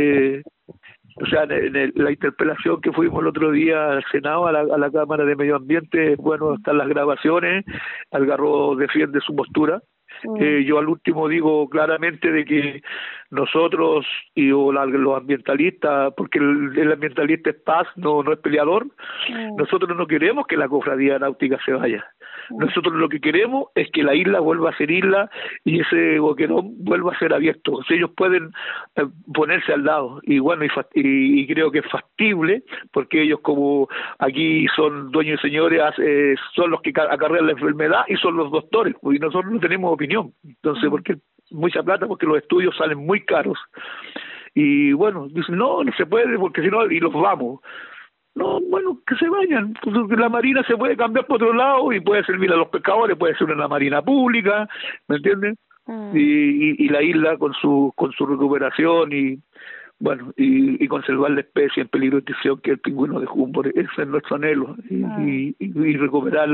o sea, en la interpelación que fuimos el otro día al Senado, a la Cámara de Medio Ambiente, bueno, están las grabaciones, Algarrobo defiende su postura. Yo al último digo claramente de que nosotros los ambientalistas, porque el ambientalista es paz, no es peleador, nosotros no queremos que la cofradía náutica se vaya. Nosotros lo que queremos es que la isla vuelva a ser isla y ese boquerón vuelva a ser abierto. O sea, ellos pueden ponerse al lado, y bueno, y creo que es factible, porque ellos, como aquí son dueños y señores, son los que acarrean la enfermedad y son los doctores, y nosotros no tenemos opinión. Entonces, porque mucha plata, porque los estudios salen muy caros, y bueno, dicen no se puede, porque si no, y los vamos. No, bueno, que se vayan. La marina se puede cambiar por otro lado y puede servir a los pescadores, puede ser una marina pública, ¿me entiendes? Y la isla con su recuperación y bueno, y conservar la especie en peligro de extinción, que es el pingüino de Humboldt. Ese es nuestro anhelo, y recuperar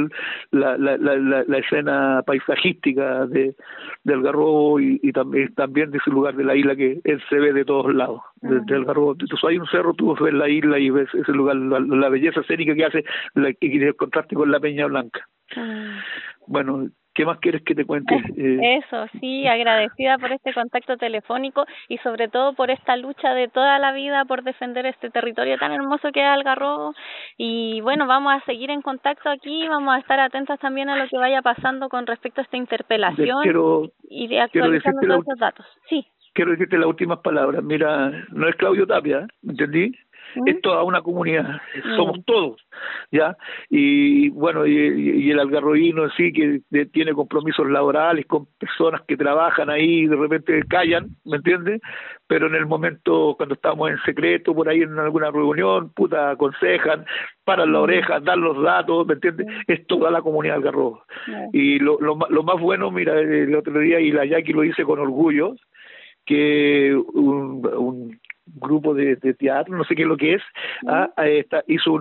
la escena paisajística del Algarrobo, y también de ese lugar de la isla que él se ve de todos lados, desde el Algarrobo. Entonces hay un cerro, tú ves la isla y ves ese lugar, la belleza escénica que hace, y el contraste con la Peña Blanca. Bueno, ¿Qué más quieres que te cuente?
Eso, sí, agradecida por este contacto telefónico y sobre todo por esta lucha de toda la vida por defender este territorio tan hermoso que es Algarrobo. Y bueno, vamos a seguir en contacto aquí, vamos a estar atentas también a lo que vaya pasando con respecto a esta interpelación y de actualizando todos esos datos. Sí.
Quiero decirte las últimas palabras. Mira, no es Claudio Tapia, ¿me entendí? Es toda una comunidad, somos todos, ¿ya? Y bueno, y el algarrobino sí que tiene compromisos laborales con personas que trabajan ahí y de repente callan, ¿me entiendes? Pero en el momento, cuando estamos en secreto, por ahí en alguna reunión, aconsejan, paran la oreja, dan los datos, ¿me entiendes? Es toda la comunidad algarrobo. Y lo más bueno, mira, el otro día, y la Jackie lo dice con orgullo, que un grupo de teatro, no sé qué es lo que es, hizo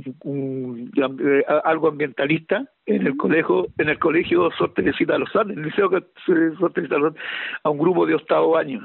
algo ambientalista en el colegio Sor Teresita de los Andes, en el liceo Sor Teresita de los Andes, a un grupo de 8º año.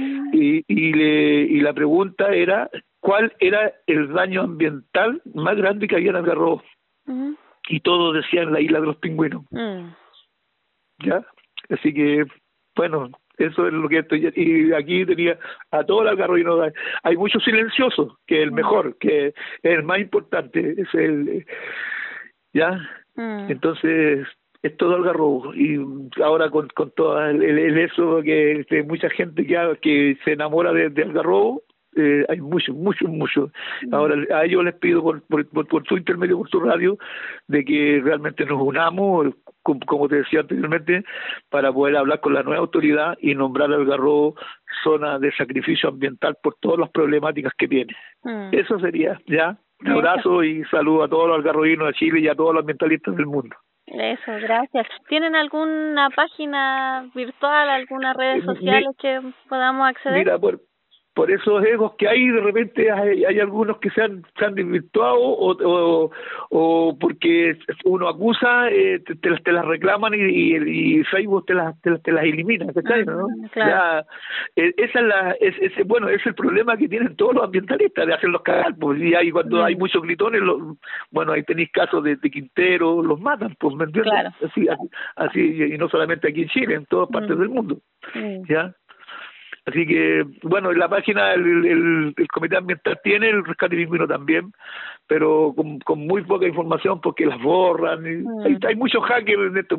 Y la pregunta era, ¿cuál era el daño ambiental más grande que había en Algarrobo? Y todos decían la isla de los pingüinos. ¿Ya? Así que, bueno, eso es lo que estoy. Y aquí tenía a todo el algarrobino. Hay muchos silenciosos, que es el mejor, que es el más importante, es el. ¿Ya? Entonces, es todo Algarrobo. Y ahora con todo el eso, que mucha gente que se enamora de Algarrobo. Hay muchos. Ahora a ellos les pido por su intermedio, por su radio, de que realmente nos unamos, como te decía anteriormente, para poder hablar con la nueva autoridad y nombrar al Algarrobo zona de sacrificio ambiental por todas las problemáticas que tiene. Eso sería, ¿ya? Un abrazo y saludo a todos los algarrobinos de Chile y a todos los ambientalistas del mundo.
Eso, gracias. ¿Tienen alguna página virtual, algunas redes sociales que podamos acceder?
Mira, por esos egos que hay, de repente hay algunos que se han desvirtuado o porque uno acusa, te las reclaman y Facebook te las elimina, ¿cachai? ¿No?
Claro.
Esa es es el problema que tienen todos los ambientalistas de hacerlos cagar, pues, y cuando hay muchos gritones, ahí tenéis casos de Quintero, los matan, pues, ¿me entiendes?
Claro.
Así, y no solamente aquí en Chile, en todas partes del mundo, ¿ya? Así que, bueno, en la página el Comité Ambiental tiene, el Rescate Pingüino también, pero con muy poca información porque las borran. Hay muchos hackers en esto.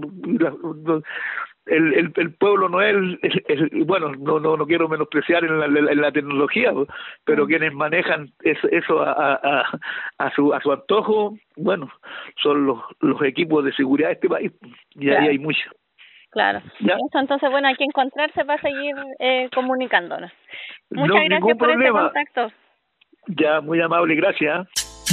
El pueblo no es bueno, no quiero menospreciar en la tecnología, pero quienes manejan eso a su antojo, bueno, son los equipos de seguridad de este país, y ahí hay mucho.
Claro. ¿Ya? Eso, entonces, bueno, hay que encontrarse para seguir comunicándonos. Muchas gracias por este contacto.
Ya, muy amable, gracias.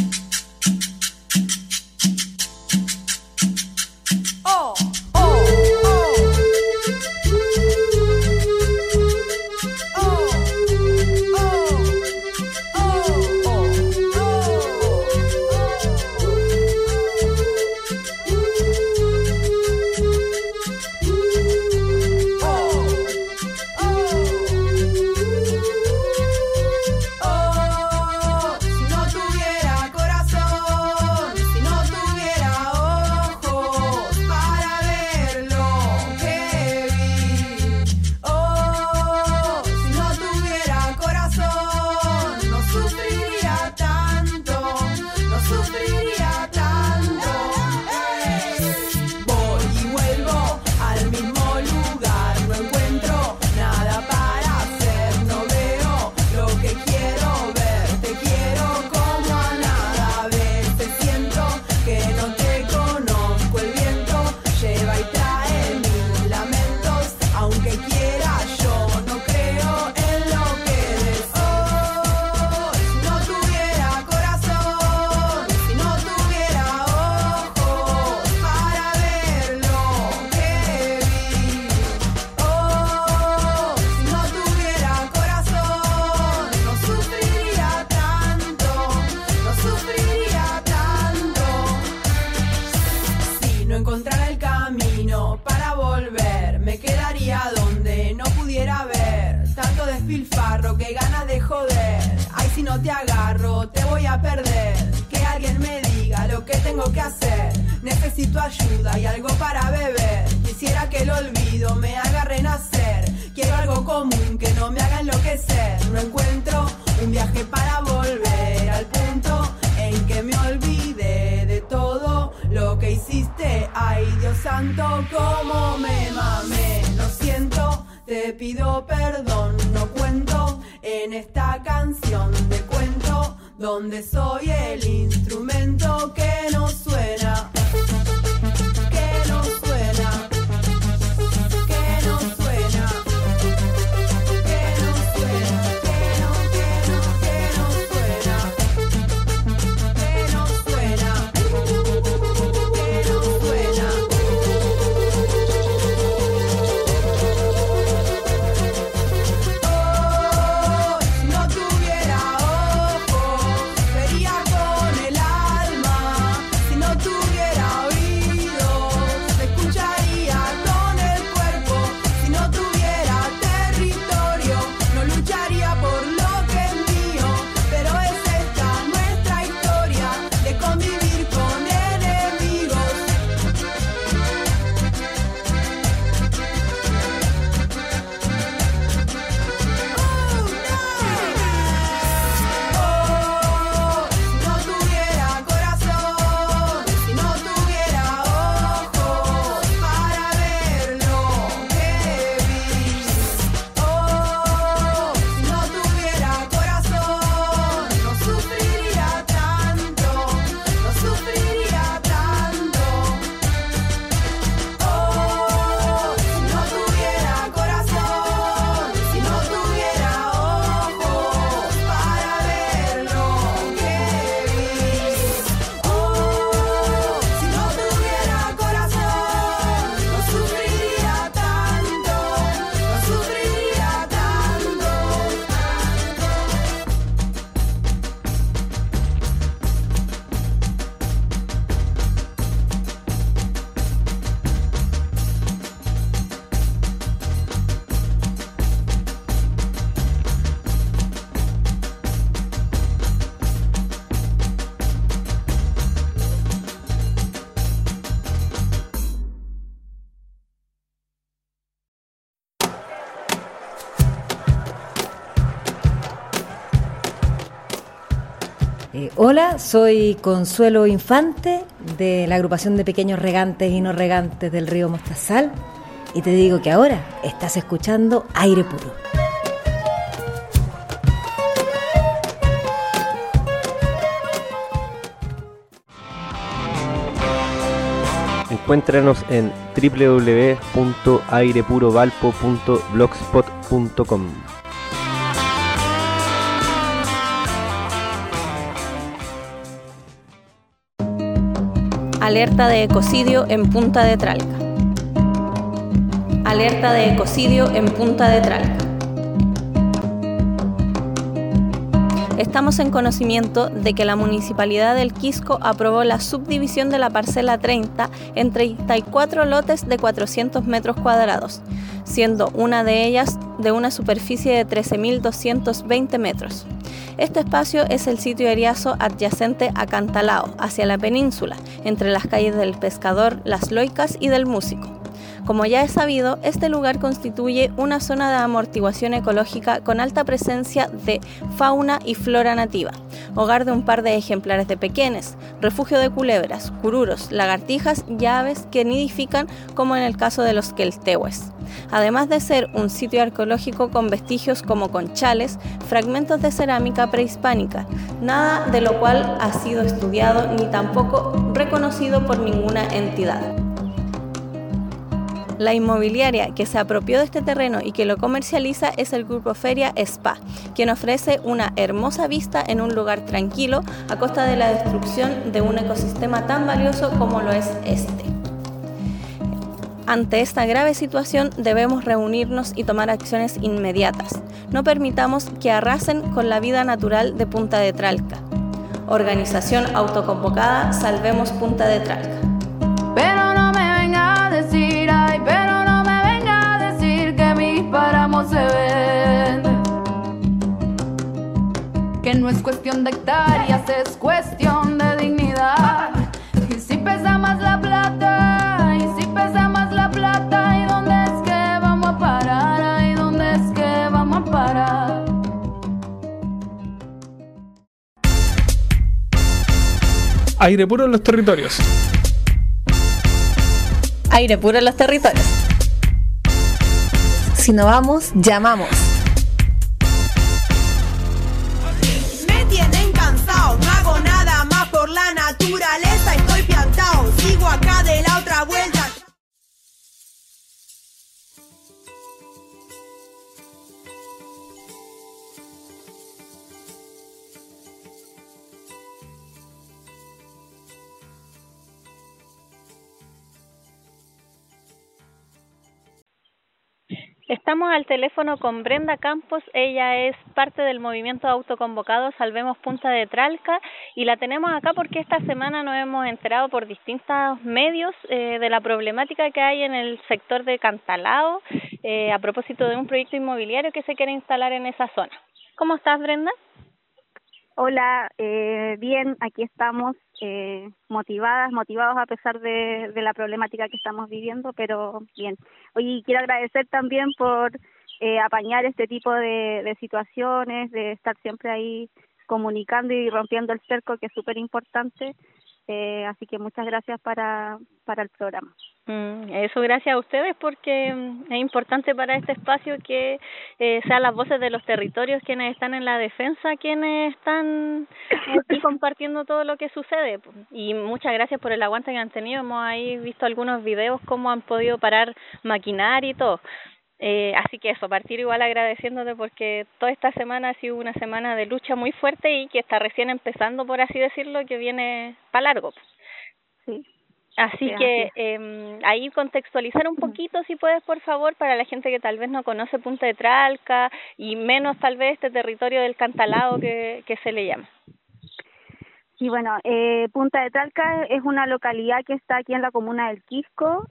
Qué ganas de joder. Ay, si no te agarro, te voy a perder. Que alguien me diga lo que tengo que hacer. Necesito ayuda y algo para beber. Quisiera que el olvido me haga renacer. Quiero algo común que no me haga enloquecer. No encuentro un viaje para volver al punto en que me olvide de todo lo que hiciste. Ay, Dios santo, cómo me mamé. Lo siento, te pido perdón. No cuento en esta canción de cuento donde soy el instrumento que no suena.
Hola, soy Consuelo Infante de la agrupación de pequeños regantes y no regantes del río Mostazal y te digo que ahora estás escuchando Aire Puro.
Encuéntranos en www.airepurovalpo.blogspot.com.
Alerta de ecocidio en Punta de Tralca. Alerta de ecocidio en Punta de Tralca. Estamos en conocimiento de que la Municipalidad del Quisco aprobó la subdivisión de la parcela 30 en 34 lotes de 400 metros cuadrados, siendo una de ellas de una superficie de 13.220 metros. Este espacio es el sitio eriazo adyacente a Cantalao, hacia la península, entre las calles del Pescador, Las Loicas y del Músico. Como ya es sabido, este lugar constituye una zona de amortiguación ecológica con alta presencia de fauna y flora nativa, hogar de un par de ejemplares de pequeñes, refugio de culebras, cururos, lagartijas y aves que nidifican, como en el caso de los queltehues. Además de ser un sitio arqueológico con vestigios como conchales, fragmentos de cerámica prehispánica, nada de lo cual ha sido estudiado ni tampoco reconocido por ninguna entidad. La inmobiliaria que se apropió de este terreno y que lo comercializa es el Grupo Feria Spa, quien ofrece una hermosa vista en un lugar tranquilo a costa de la destrucción de un ecosistema tan valioso como lo es este. Ante esta grave situación debemos reunirnos y tomar acciones inmediatas. No permitamos que arrasen con la vida natural de Punta de Tralca. Organización autoconvocada Salvemos Punta de Tralca.
Pero no me venga a decir, ay, pero no me venga a decir que mis páramos se venden. Que no es cuestión de hectáreas, es cuestión de dignidad. Y si pesa más la plata, y si pesa más la plata, ¿y dónde es que vamos a parar? Ay, ¿dónde es que vamos a parar?
Aire puro en los territorios.
Aire puro en los territorios. Si no vamos, llamamos.
Me tienen cansado, no hago nada más por la naturaleza, estoy piantao, sigo acá de la otra vuelta.
Estamos al teléfono con Brenda Campos, ella es parte del movimiento autoconvocado Salvemos Punta de Tralca y la tenemos acá porque esta semana nos hemos enterado por distintos medios de la problemática que hay en el sector de Cantalao a propósito de un proyecto inmobiliario que se quiere instalar en esa zona. ¿Cómo estás, Brenda?
Hola, bien, aquí estamos motivados a pesar de la problemática que estamos viviendo, pero bien. Oye, quiero agradecer también por apañar este tipo de situaciones, de estar siempre ahí comunicando y rompiendo el cerco, que es súper importante. Así que muchas gracias para el programa.
Eso gracias a ustedes porque es importante para este espacio que sean las voces de los territorios quienes están en la defensa, quienes están aquí compartiendo todo lo que sucede. Y muchas gracias por el aguante que han tenido. Hemos ahí visto algunos videos cómo han podido parar maquinaria y todo. Así que eso, partir igual agradeciéndote porque toda esta semana ha sido una semana de lucha muy fuerte y que está recién empezando, por así decirlo, que viene para largo.
Sí.
Así que ahí contextualizar un poquito, si puedes, por favor, para la gente que tal vez no conoce Punta de Tralca y menos tal vez este territorio del Cantalao que se le llama.
Sí, bueno, Punta de Tralca es una localidad que está aquí en la comuna del Quisco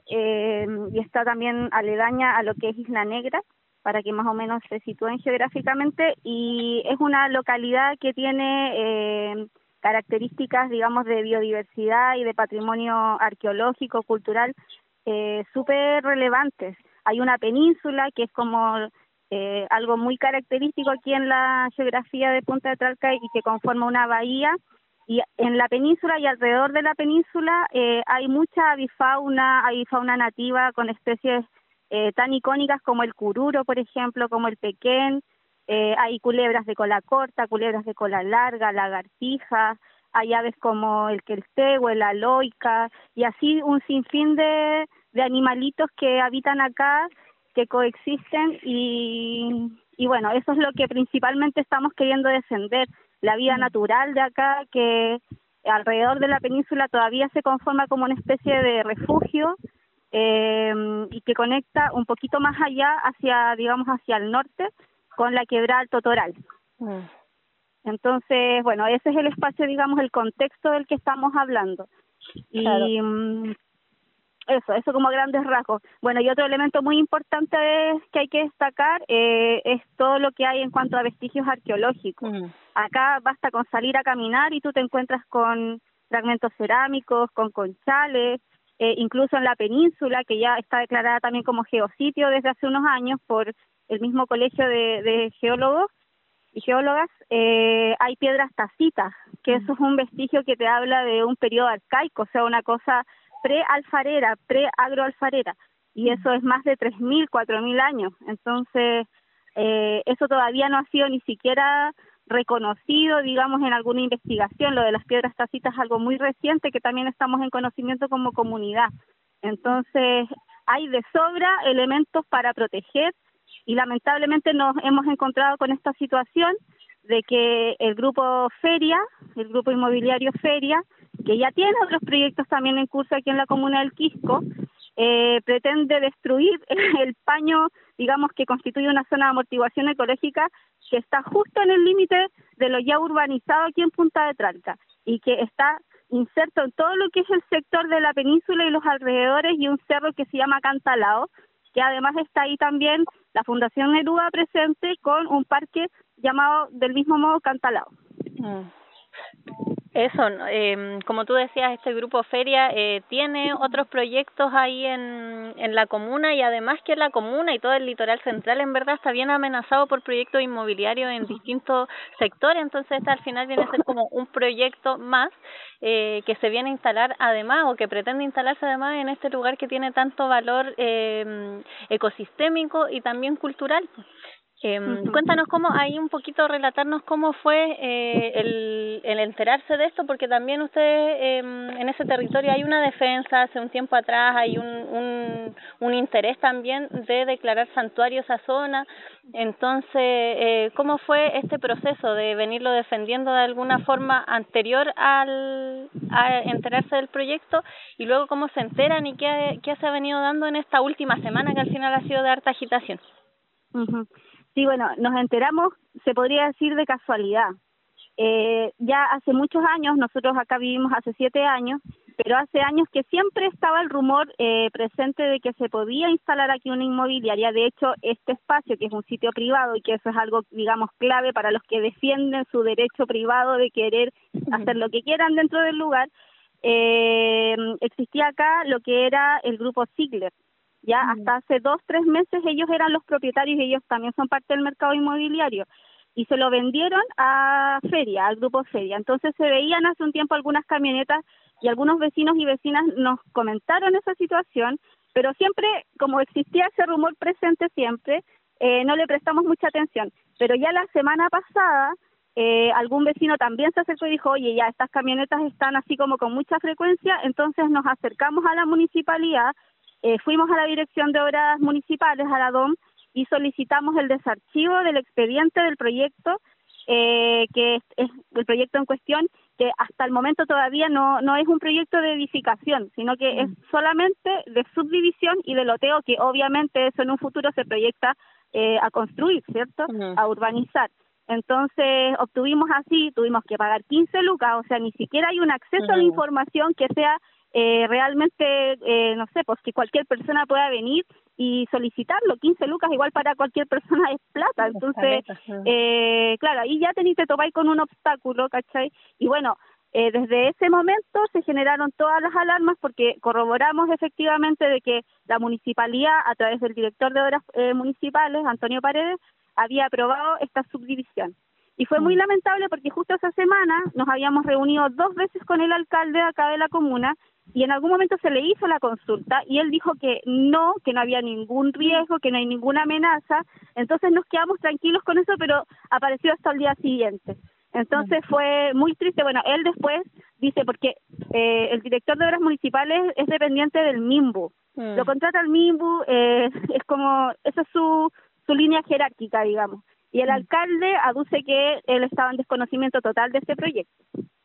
y está también aledaña a lo que es Isla Negra, para que más o menos se sitúen geográficamente, y es una localidad que tiene características, digamos, de biodiversidad y de patrimonio arqueológico, cultural, súper relevantes. Hay una península que es como algo muy característico aquí en la geografía de Punta de Tralca y que conforma una bahía. Y en la península y alrededor de la península hay mucha avifauna, hay fauna nativa con especies tan icónicas como el cururo, por ejemplo, como el pequén. Hay culebras de cola corta, culebras de cola larga, lagartijas, hay aves como el queltehue, la loica, y así un sinfín de animalitos que habitan acá, que coexisten, y bueno, eso es lo que principalmente estamos queriendo defender. La vida natural de acá, que alrededor de la península todavía se conforma como una especie de refugio y que conecta un poquito más allá, hacia el norte, con la quebrada Alto Toral. Entonces, bueno, ese es el espacio, digamos, el contexto del que estamos hablando.
Claro.
Y eso como grandes rasgos. Bueno, y otro elemento muy importante que hay que destacar es todo lo que hay en cuanto a vestigios arqueológicos. Acá basta con salir a caminar y tú te encuentras con fragmentos cerámicos, con conchales, incluso en la península, que ya está declarada también como geositio desde hace unos años por el mismo colegio de geólogos y geólogas, hay piedras tacitas, que eso es un vestigio que te habla de un periodo arcaico, o sea, una cosa pre-alfarera, pre-agroalfarera, y eso es más de 3.000, 4.000 años. Entonces, eso todavía no ha sido ni siquiera reconocido, digamos, en alguna investigación. Lo de las piedras tacitas es algo muy reciente que también estamos en conocimiento como comunidad. Entonces, hay de sobra elementos para proteger, y lamentablemente nos hemos encontrado con esta situación de que el grupo inmobiliario Feria, que ya tiene otros proyectos también en curso aquí en la comuna del Quisco, pretende destruir el paño, digamos, que constituye una zona de amortiguación ecológica que está justo en el límite de lo ya urbanizado aquí en Punta de Tralca y que está inserto en todo lo que es el sector de la península y los alrededores, y un cerro que se llama Cantalao, que además está ahí también la Fundación Neruda presente con un parque llamado del mismo modo Cantalao.
Eso, como tú decías, este grupo Feria tiene otros proyectos ahí en la comuna, y además que la comuna y todo el litoral central en verdad está bien amenazado por proyectos inmobiliarios en distintos sectores. Entonces al final viene a ser como un proyecto más que se viene a instalar además, o que pretende instalarse además en este lugar que tiene tanto valor ecosistémico y también cultural. Cuéntanos cómo, ahí un poquito relatarnos cómo fue el enterarse de esto, porque también ustedes en ese territorio hay una defensa, hace un tiempo atrás hay un interés también de declarar santuario esa zona. Entonces, ¿cómo fue este proceso de venirlo defendiendo de alguna forma anterior a enterarse del proyecto, y luego cómo se enteran y qué se ha venido dando en esta última semana, que al final ha sido de harta agitación?
Sí, bueno, nos enteramos, se podría decir, de casualidad. Ya hace muchos años, nosotros acá vivimos hace 7 años, pero hace años que siempre estaba el rumor presente de que se podía instalar aquí una inmobiliaria. De hecho, este espacio, que es un sitio privado, y que eso es algo, digamos, clave para los que defienden su derecho privado de querer hacer lo que quieran dentro del lugar, existía acá lo que era el grupo Ziegler. Ya hasta hace 2-3 meses ellos eran los propietarios, y ellos también son parte del mercado inmobiliario, y se lo vendieron a Feria, al grupo Feria. Entonces se veían hace un tiempo algunas camionetas, y algunos vecinos y vecinas nos comentaron esa situación, pero siempre, como existía ese rumor presente siempre, no le prestamos mucha atención. Pero ya la semana pasada algún vecino también se acercó y dijo: oye, ya estas camionetas están así como con mucha frecuencia. Entonces nos acercamos a la municipalidad. Fuimos a la Dirección de Obras Municipales, a la DOM, y solicitamos el desarchivo del expediente del proyecto, que es el proyecto en cuestión, que hasta el momento todavía no es un proyecto de edificación, sino que es solamente de subdivisión y de loteo, que obviamente eso en un futuro se proyecta a construir, ¿cierto?, a urbanizar. Entonces obtuvimos así, tuvimos que pagar 15 lucas, o sea, ni siquiera hay un acceso a la información que sea realmente, no sé, pues que cualquier persona pueda venir y solicitarlo. 15 lucas igual para cualquier persona es plata. Entonces, claro, ahí ya te topáis con un obstáculo, ¿cachai? Y bueno, desde ese momento se generaron todas las alarmas, porque corroboramos efectivamente de que la municipalidad, a través del director de obras municipales, Antonio Paredes, había aprobado esta subdivisión. Y fue muy lamentable, porque justo esa semana nos habíamos reunido 2 veces con el alcalde acá de la comuna, y en algún momento se le hizo la consulta y él dijo que no había ningún riesgo, que no hay ninguna amenaza. Entonces nos quedamos tranquilos con eso, pero apareció hasta el día siguiente. Entonces fue muy triste. Bueno, él después dice, porque el director de obras municipales es dependiente del MIMBU. Lo contrata el MIMBU, es como, esa es su línea jerárquica, digamos. Y el alcalde aduce que él estaba en desconocimiento total de este proyecto.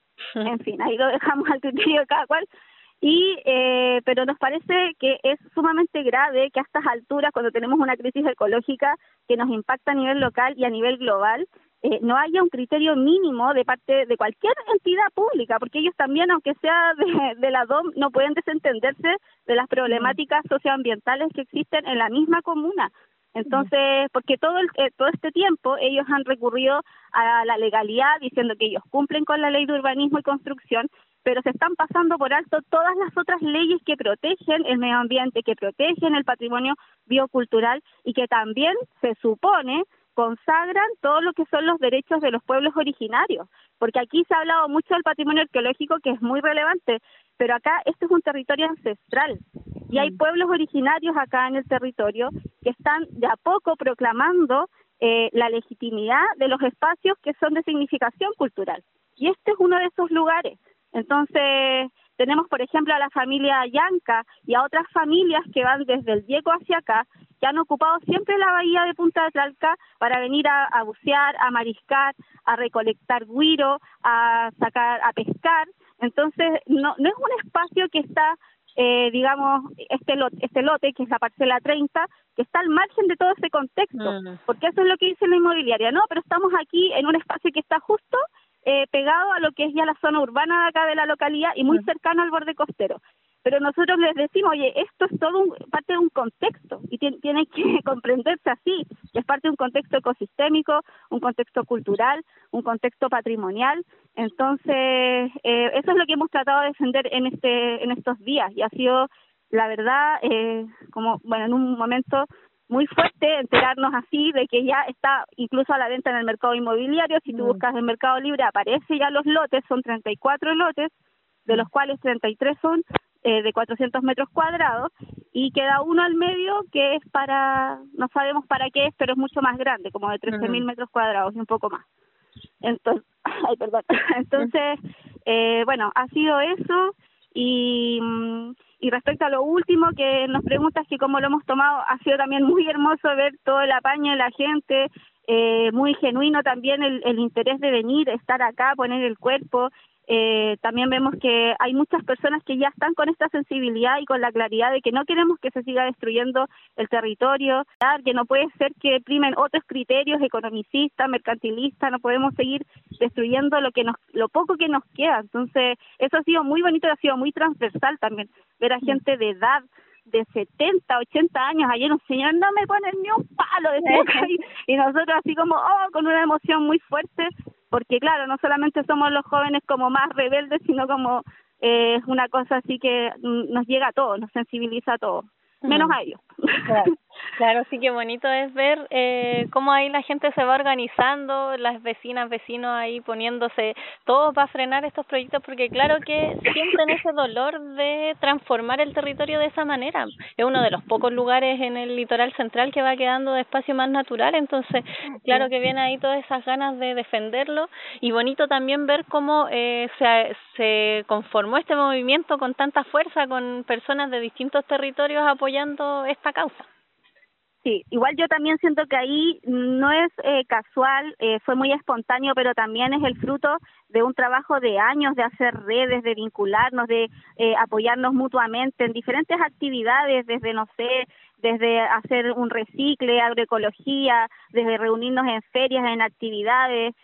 En fin, ahí lo dejamos al criterio de cada cual. Y pero nos parece que es sumamente grave que a estas alturas, cuando tenemos una crisis ecológica que nos impacta a nivel local y a nivel global, no haya un criterio mínimo de parte de cualquier entidad pública, porque ellos también, aunque sea de la DOM, no pueden desentenderse de las problemáticas socioambientales que existen en la misma comuna. Entonces, porque todo este tiempo ellos han recurrido a la legalidad, diciendo que ellos cumplen con la ley de urbanismo y construcción, pero se están pasando por alto todas las otras leyes que protegen el medio ambiente, que protegen el patrimonio biocultural, y que también se supone consagran todo lo que son los derechos de los pueblos originarios, porque aquí se ha hablado mucho del patrimonio arqueológico, que es muy relevante, pero acá este es un territorio ancestral, y hay pueblos originarios acá en el territorio que están de a poco proclamando la legitimidad de los espacios que son de significación cultural, y este es uno de esos lugares. Entonces, tenemos, por ejemplo, a la familia Yanca y a otras familias que van desde el Yeco hacia acá, que han ocupado siempre la bahía de Punta de Tlalca para venir a bucear, a mariscar, a recolectar güiro, a pescar. Entonces, no es un espacio que está, digamos, este lote, que es la parcela 30, que está al margen de todo ese contexto, porque eso es lo que dice la inmobiliaria, ¿no? Pero estamos aquí en un espacio que está justo pegado a lo que es ya la zona urbana de acá de la localidad y muy cercano al borde costero. pero nosotros les decimos, oye, esto es todo parte de un contexto y tiene que comprenderse así, es parte de un contexto ecosistémico, un contexto cultural, un contexto patrimonial. Entonces, eso es lo que hemos tratado de defender en estos días, y ha sido, la verdad, como, bueno, en un momento muy fuerte enterarnos así de que ya está incluso a la venta en el mercado inmobiliario. Si tú buscas en Mercado Libre, aparece ya los lotes, son 34 lotes, de los cuales 33 son de 400 metros cuadrados, y queda uno al medio que es para, no sabemos para qué es, pero es mucho más grande, como de 13.000 metros cuadrados y un poco más. Entonces, Entonces, bueno, ha sido eso. Y respecto a lo último que nos preguntas, que cómo lo hemos tomado, ha sido también muy hermoso ver todo el apaño de la gente, muy genuino también el interés de venir, estar acá, poner el cuerpo. También vemos que hay muchas personas que ya están con esta sensibilidad y con la claridad de que no queremos que se siga destruyendo el territorio, que no puede ser que primen otros criterios economicistas, mercantilistas, no podemos seguir destruyendo lo poco que nos queda. Entonces, eso ha sido muy bonito, ha sido muy transversal también, ver a gente de edad, de 70, 80 años. Ayer un señor, no me ponen ni un palo, y nosotros así como, con una emoción muy fuerte, porque claro, no solamente somos los jóvenes como más rebeldes, sino como una cosa así que nos llega a todos, nos sensibiliza a todos, menos a ellos.
Claro, sí, que bonito es ver cómo ahí la gente se va organizando, las vecinas, vecinos ahí poniéndose todos para frenar estos proyectos, porque claro que sienten ese dolor de transformar el territorio de esa manera. Es uno de los pocos lugares en el litoral central que va quedando de espacio más natural, entonces claro que viene ahí todas esas ganas de defenderlo, y bonito también ver cómo se conformó este movimiento con tanta fuerza, con personas de distintos territorios apoyando esta causa.
Sí, igual yo también siento que ahí no es casual, fue muy espontáneo, pero también es el fruto de un trabajo de años, de hacer redes, de vincularnos, de apoyarnos mutuamente en diferentes actividades, desde, no sé, desde hacer un recicle, agroecología, desde reunirnos en ferias, en actividades,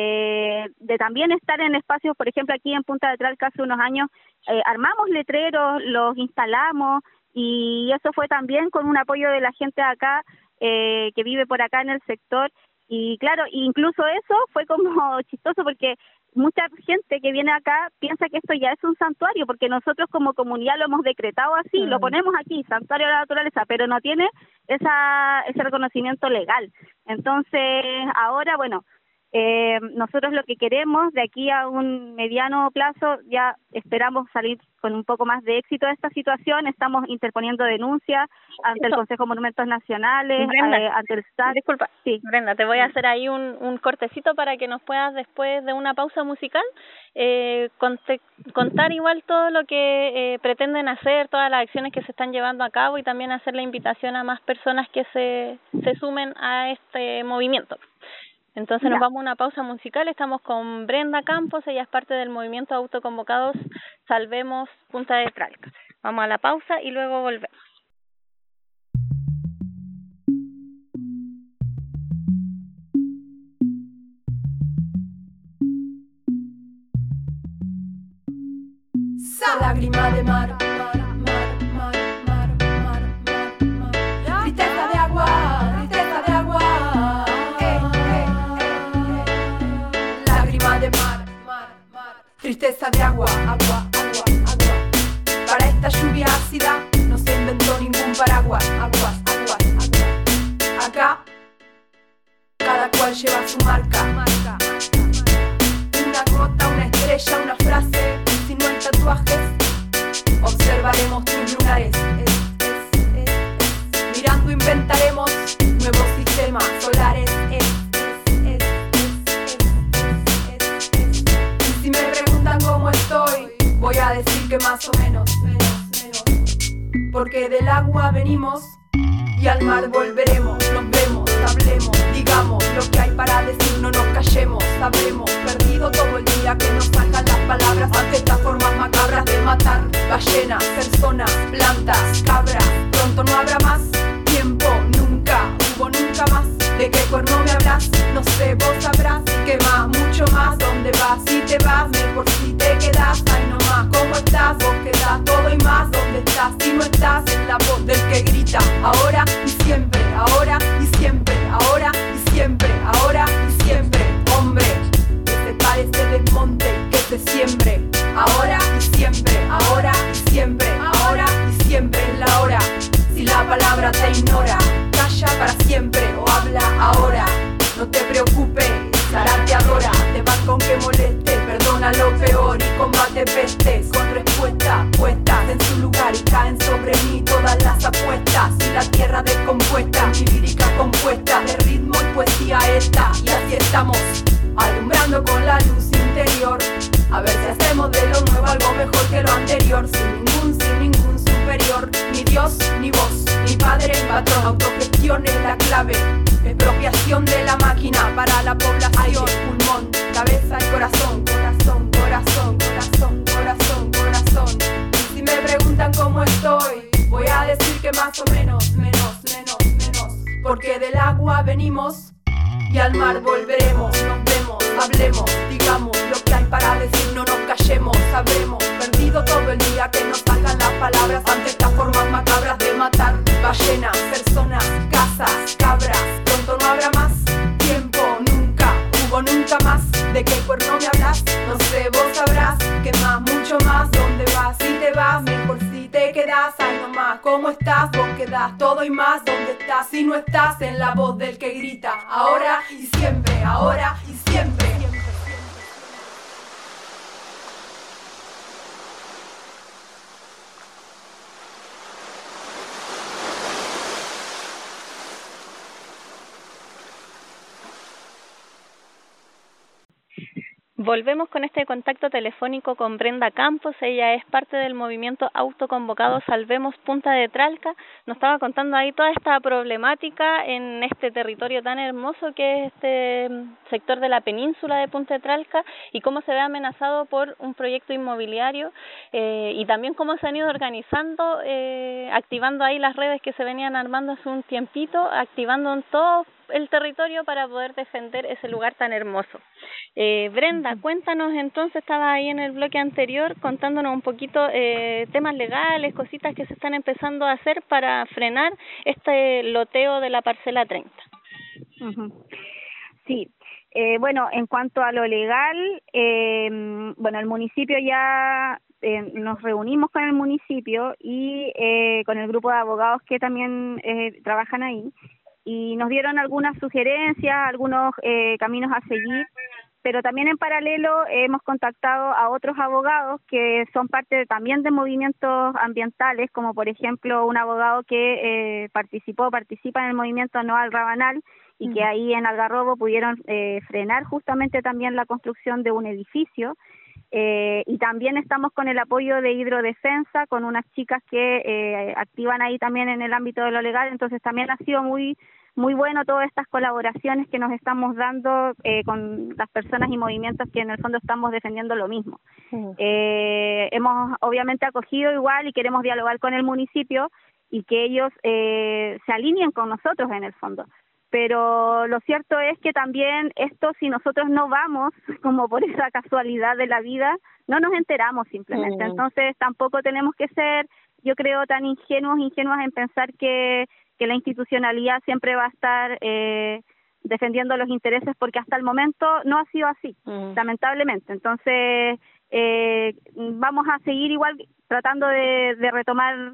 de también estar en espacios, por ejemplo, aquí en Punta de Tralca hace unos años, armamos letreros, los instalamos, y eso fue también con un apoyo de la gente de acá, que vive por acá en el sector. Y claro, incluso eso fue como chistoso, porque mucha gente que viene acá piensa que esto ya es un santuario, porque nosotros como comunidad lo hemos decretado así, lo ponemos aquí, santuario de la naturaleza, pero no tiene ese reconocimiento legal. Entonces, ahora, bueno, nosotros lo que queremos de aquí a un mediano plazo, ya esperamos salir con un poco más de éxito de esta situación. Estamos interponiendo denuncias ante el Consejo de Monumentos Nacionales, ante el SAT.
Disculpa, sí. Brenda, te voy a hacer ahí un cortecito para que nos puedas, después de una pausa musical, contar igual todo lo que pretenden hacer, todas las acciones que se están llevando a cabo, y también hacer la invitación a más personas que se sumen a este movimiento. Entonces nos vamos a una pausa musical. Estamos con Brenda Campos, ella es parte del movimiento autoconvocados Salvemos Punta de Tralca. Vamos a la pausa y luego volvemos.
Lágrima de mar, tristeza de agua, tristeza de agua. Lágrima de mar, tristeza de agua, agua, agua, agua. Para esta lluvia ácida no se inventó ningún paraguas, aguas, aguas, aguas. Acá cada cual lleva su marca. Una gota, una estrella, una frase. Si no hay tatuajes, observaremos tus lunares. Mirando inventaremos nuevos sistemas solares. Y si me preguntan cómo estoy, voy a decir que más o menos. Porque del agua venimos y al mar volveremos. Nos vemos, hablemos, digamos lo que hay para decir, no nos callemos. Sabremos, perdido todo el día, que nos sacan las palabras ante estas formas macabras de matar ballenas, personas, plantas, cabras. Pronto no habrá más tiempo, nunca hubo nunca más. ¿De qué cuerno me hablas? No sé, vos sabrás. ¿Qué más? Mucho más. ¿Dónde vas? Si te vas, mejor si te quedas. Ay, no más, ¿cómo estás? Vos quedás todo y más. más dónde estás si no estás en la voz del que grita. Ahora y siempre, ahora y siempre, ahora y siempre, ahora y siempre. Hombre, que se pare, se desmonte, que se siembre. Ahora y siempre, ahora y siempre, ahora y siempre es la hora. Si la palabra te ignora, calla para siempre o habla ahora. No te preocupes, Sara te adora. Te vas con que moleste, perdona lo peor y combate pestes con respuesta puestas en su lugar y caen sobre mí todas las apuestas. Y la tierra descompuesta, mi lírica compuesta de ritmo y poesía esta. Y así estamos, alumbrando con la luz interior. A ver si hacemos de lo nuevo algo mejor que lo anterior. Sin ningún superior, ni Dios, ni vos, ni padre, ni patrón. Autogestión es la clave, expropiación de la máquina para la población. Pulmón, cabeza y corazón, corazón, corazón, corazón, corazón, corazón. Y si me preguntan cómo estoy, voy a decir que más o menos, menos, menos, menos. Porque del agua venimos y al mar volveremos. Nos vemos, hablemos, digamos lo que hay para decir, no nos callemos. Habremos perdido todo el día que nos salgan las palabras ante estas formas macabras de matar ballenas, personas, casas, cabras. Pronto no habrá más tiempo, nunca hubo nunca más. ¿De qué cuerno me hablas? No sé, vos sabrás que más, mucho más. ¿Dónde vas? Si te vas, mejor si te quedas. Ay, no más, ¿cómo estás? Vos quedás todo y más. ¿Dónde estás? Si no estás en la voz del que grita. Ahora y siempre, ahora y siempre.
Volvemos con este contacto telefónico con Brenda Campos. Ella es parte del movimiento autoconvocado Salvemos Punta de Tralca. Nos estaba contando ahí toda esta problemática en este territorio tan hermoso que es este sector de la península de Punta de Tralca y cómo se ve amenazado por un proyecto inmobiliario y también cómo se han ido organizando, activando ahí las redes que se venían armando hace un tiempito, activando en todo el territorio para poder defender ese lugar tan hermoso. Brenda, cuéntanos entonces, estaba ahí en el bloque anterior contándonos un poquito temas legales, cositas que se están empezando a hacer para frenar este loteo de la parcela 30.
Sí, bueno, en cuanto a lo legal, bueno, el municipio ya nos reunimos con el municipio y con el grupo de abogados que también trabajan ahí, y nos dieron algunas sugerencias, algunos caminos a seguir, pero también en paralelo hemos contactado a otros abogados que son parte también de movimientos ambientales, como por ejemplo un abogado que participa en el movimiento No al Rabanal, y que ahí en Algarrobo pudieron frenar justamente también la construcción de un edificio. Y también estamos con el apoyo de Hidrodefensa, con unas chicas que activan ahí también en el ámbito de lo legal. Entonces también ha sido muy bueno todas estas colaboraciones que nos estamos dando con las personas y movimientos que en el fondo estamos defendiendo lo mismo. Hemos obviamente acogido igual y queremos dialogar con el municipio y que ellos se alineen con nosotros en el fondo. Pero lo cierto es que también esto, si nosotros no vamos, como por esa casualidad de la vida, no nos enteramos simplemente. Entonces tampoco tenemos que ser, yo creo, tan ingenuas en pensar que la institucionalidad siempre va a estar defendiendo los intereses, porque hasta el momento no ha sido así, lamentablemente. Entonces vamos a seguir igual tratando de retomar,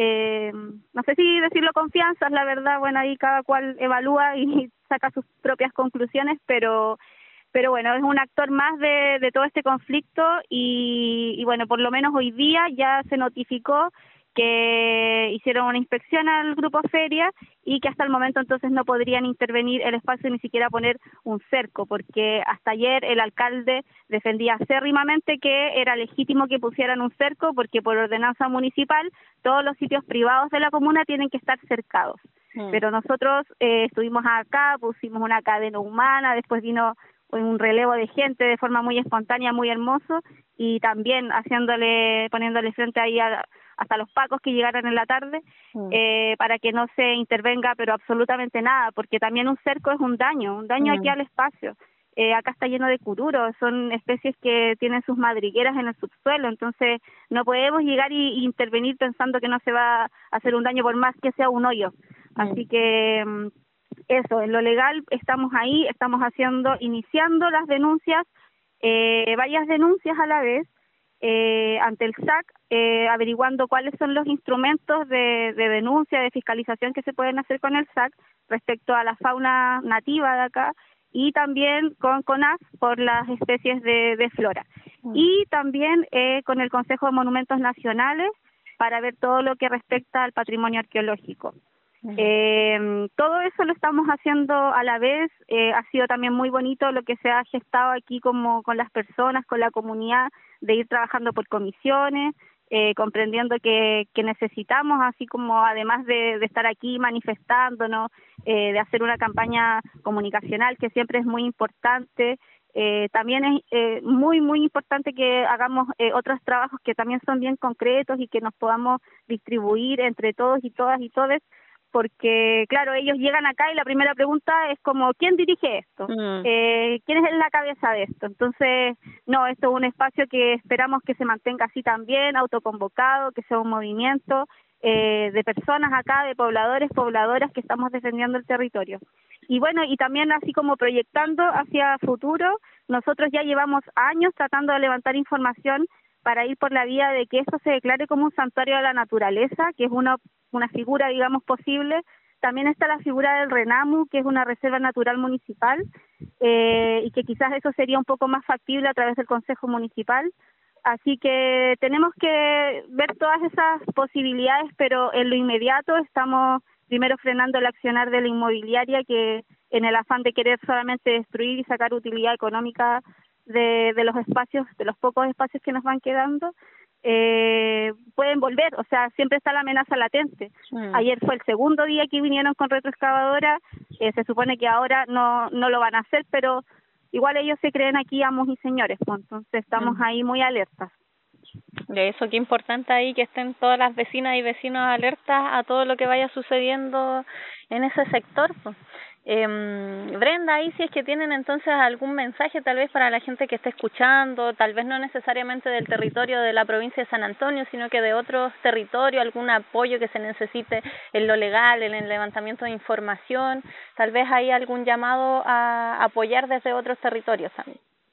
no sé si decirlo confianzas, la verdad, bueno, ahí cada cual evalúa y saca sus propias conclusiones, pero bueno, es un actor más de todo este conflicto y bueno, por lo menos hoy día ya se notificó que hicieron una inspección al grupo Feria y que hasta el momento entonces no podrían intervenir el espacio, ni siquiera poner un cerco, porque hasta ayer el alcalde defendía acérrimamente que era legítimo que pusieran un cerco, porque por ordenanza municipal todos los sitios privados de la comuna tienen que estar cercados. Pero nosotros estuvimos acá, pusimos una cadena humana, después vino un relevo de gente de forma muy espontánea, muy hermoso, y también poniéndole frente ahí hasta los pacos que llegaron en la tarde, para que no se intervenga pero absolutamente nada, porque también un cerco es un daño aquí al espacio, acá está lleno de cururos, son especies que tienen sus madrigueras en el subsuelo, entonces no podemos llegar y intervenir pensando que no se va a hacer un daño por más que sea un hoyo. Así que eso, en lo legal estamos ahí, estamos iniciando las denuncias, varias denuncias a la vez, ante el SAC, averiguando cuáles son los instrumentos de denuncia, de fiscalización que se pueden hacer con el SAC respecto a la fauna nativa de acá, y también con CONAF por las especies de flora. Y también con el Consejo de Monumentos Nacionales para ver todo lo que respecta al patrimonio arqueológico. Todo eso lo estamos haciendo a la vez. Ha sido también muy bonito lo que se ha gestado aquí como con las personas, con la comunidad, de ir trabajando por comisiones, comprendiendo que necesitamos, así como además de estar aquí manifestándonos, de hacer una campaña comunicacional que siempre es muy importante. También es muy importante que hagamos otros trabajos que también son bien concretos y que nos podamos distribuir entre todos y todas y todes, porque claro, ellos llegan acá y la primera pregunta es como, ¿quién dirige esto? ¿Quién es la cabeza de esto? Entonces, no, esto es un espacio que esperamos que se mantenga así también, autoconvocado, que sea un movimiento de personas acá, de pobladores, pobladoras que estamos defendiendo el territorio. Y bueno, y también así como proyectando hacia futuro, nosotros ya llevamos años tratando de levantar información para ir por la vía de que esto se declare como un santuario de la naturaleza, que es una figura, digamos, posible. También está la figura del RENAMU, que es una reserva natural municipal, y que quizás eso sería un poco más factible a través del Consejo Municipal. Así que tenemos que ver todas esas posibilidades, pero en lo inmediato estamos primero frenando el accionar de la inmobiliaria, que en el afán de querer solamente destruir y sacar utilidad económica de los espacios, de los pocos espacios que nos van quedando, pueden volver, o sea, siempre está la amenaza latente. Ayer fue el segundo día que vinieron con retroexcavadora, se supone que ahora no lo van a hacer, pero igual ellos se creen aquí amos y señores, pues, entonces estamos ahí muy alertas.
De eso, qué importante ahí que estén todas las vecinas y vecinos alertas a todo lo que vaya sucediendo en ese sector, pues. Brenda, ahí si es que tienen entonces algún mensaje tal vez para la gente que esté escuchando, tal vez no necesariamente del territorio de la provincia de San Antonio, sino que de otros territorios, algún apoyo que se necesite en lo legal, en el levantamiento de información, tal vez hay algún llamado a apoyar desde otros territorios también.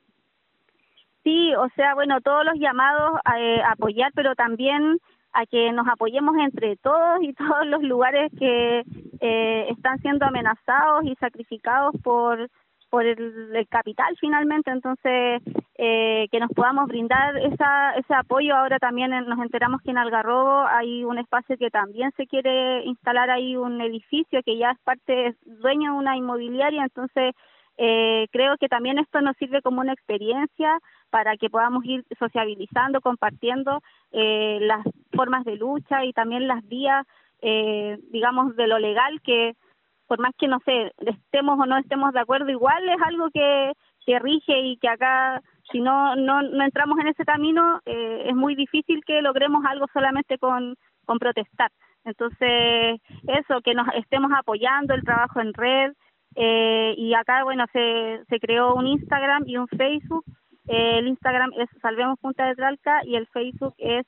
Sí, o sea, bueno, todos los llamados a apoyar, pero también a que nos apoyemos entre todos y todos los lugares que están siendo amenazados y sacrificados por el capital finalmente. Entonces, que nos podamos brindar ese apoyo. Ahora también nos enteramos que en Algarrobo hay un espacio que también se quiere instalar ahí, un edificio que ya es dueño de una inmobiliaria. Entonces, creo que también esto nos sirve como una experiencia para que podamos ir sociabilizando, compartiendo las formas de lucha y también las vías, digamos, de lo legal, que por más que, no sé, estemos o no estemos de acuerdo, igual es algo que rige y que acá, si no entramos en ese camino, es muy difícil que logremos algo solamente con protestar. Entonces, eso, que nos estemos apoyando el trabajo en red, y acá, bueno, se creó un Instagram y un Facebook. El Instagram es Salvemos Punta de Tralca y el Facebook es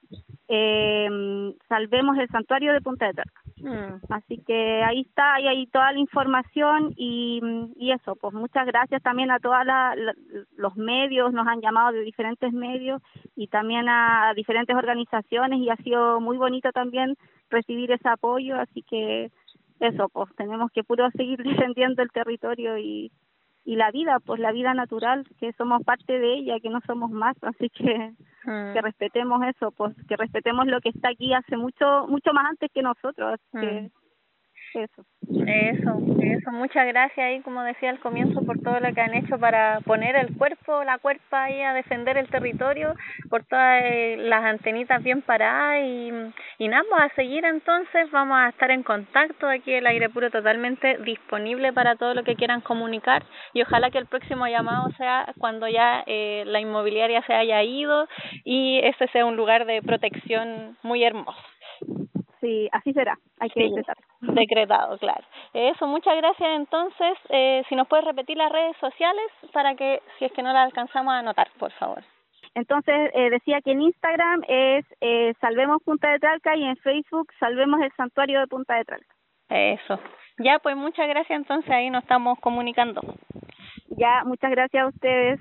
Salvemos el Santuario de Punta de Tralca. Así que ahí está, ahí toda la información y eso, pues muchas gracias también a todos los medios, nos han llamado de diferentes medios y también a diferentes organizaciones y ha sido muy bonito también recibir ese apoyo, así que eso, pues tenemos que puro seguir defendiendo el territorio y la vida, pues la vida natural, que somos parte de ella, que no somos más, así que respetemos eso, pues que respetemos lo que está aquí hace mucho más antes que nosotros, así que
Eso, muchas gracias ahí, como decía al comienzo, por todo lo que han hecho para poner el cuerpo, la cuerpa ahí a defender el territorio, por todas las antenitas bien paradas y nada, vamos a seguir entonces, vamos a estar en contacto aquí, el Aire Puro totalmente disponible para todo lo que quieran comunicar y ojalá que el próximo llamado sea cuando ya la inmobiliaria se haya ido y ese sea un lugar de protección muy hermoso.
así será, hay que decretar.
Decretado, claro. Eso, muchas gracias. Entonces, si nos puedes repetir las redes sociales para que, si es que no las alcanzamos a anotar, por favor.
Entonces, decía que en Instagram es Salvemos Punta de Tralca y en Facebook Salvemos el Santuario de Punta de Tralca.
Eso. Ya, pues muchas gracias. Entonces, ahí nos estamos comunicando.
Ya, muchas gracias a ustedes.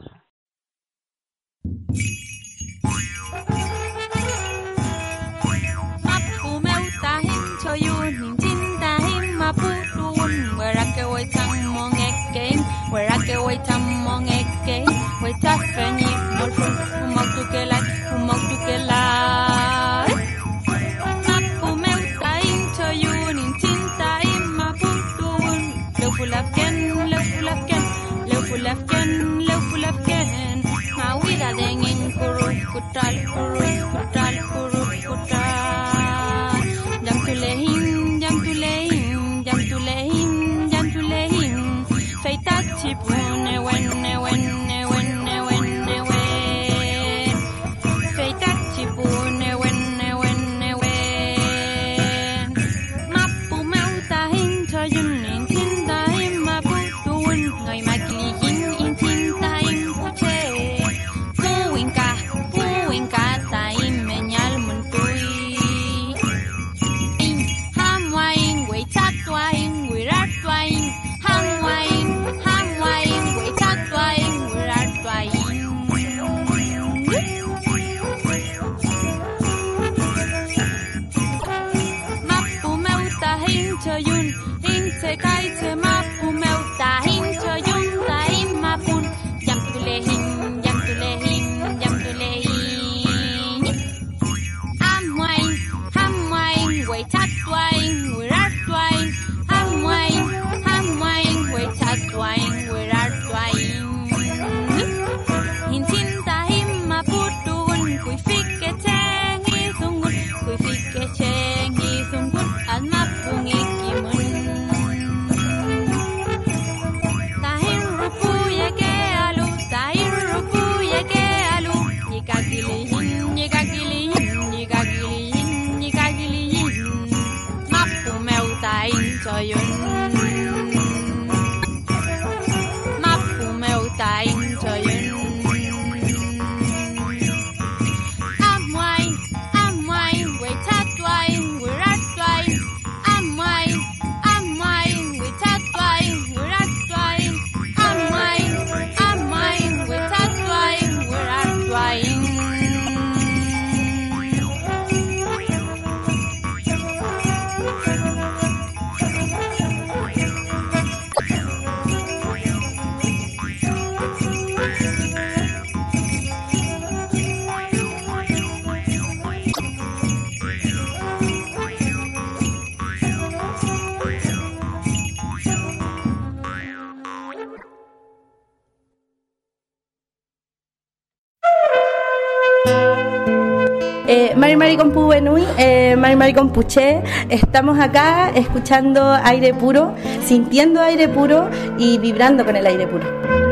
Mari con Pubenui, Mari con Puché. Estamos acá escuchando aire puro, sintiendo aire puro y vibrando con el aire puro.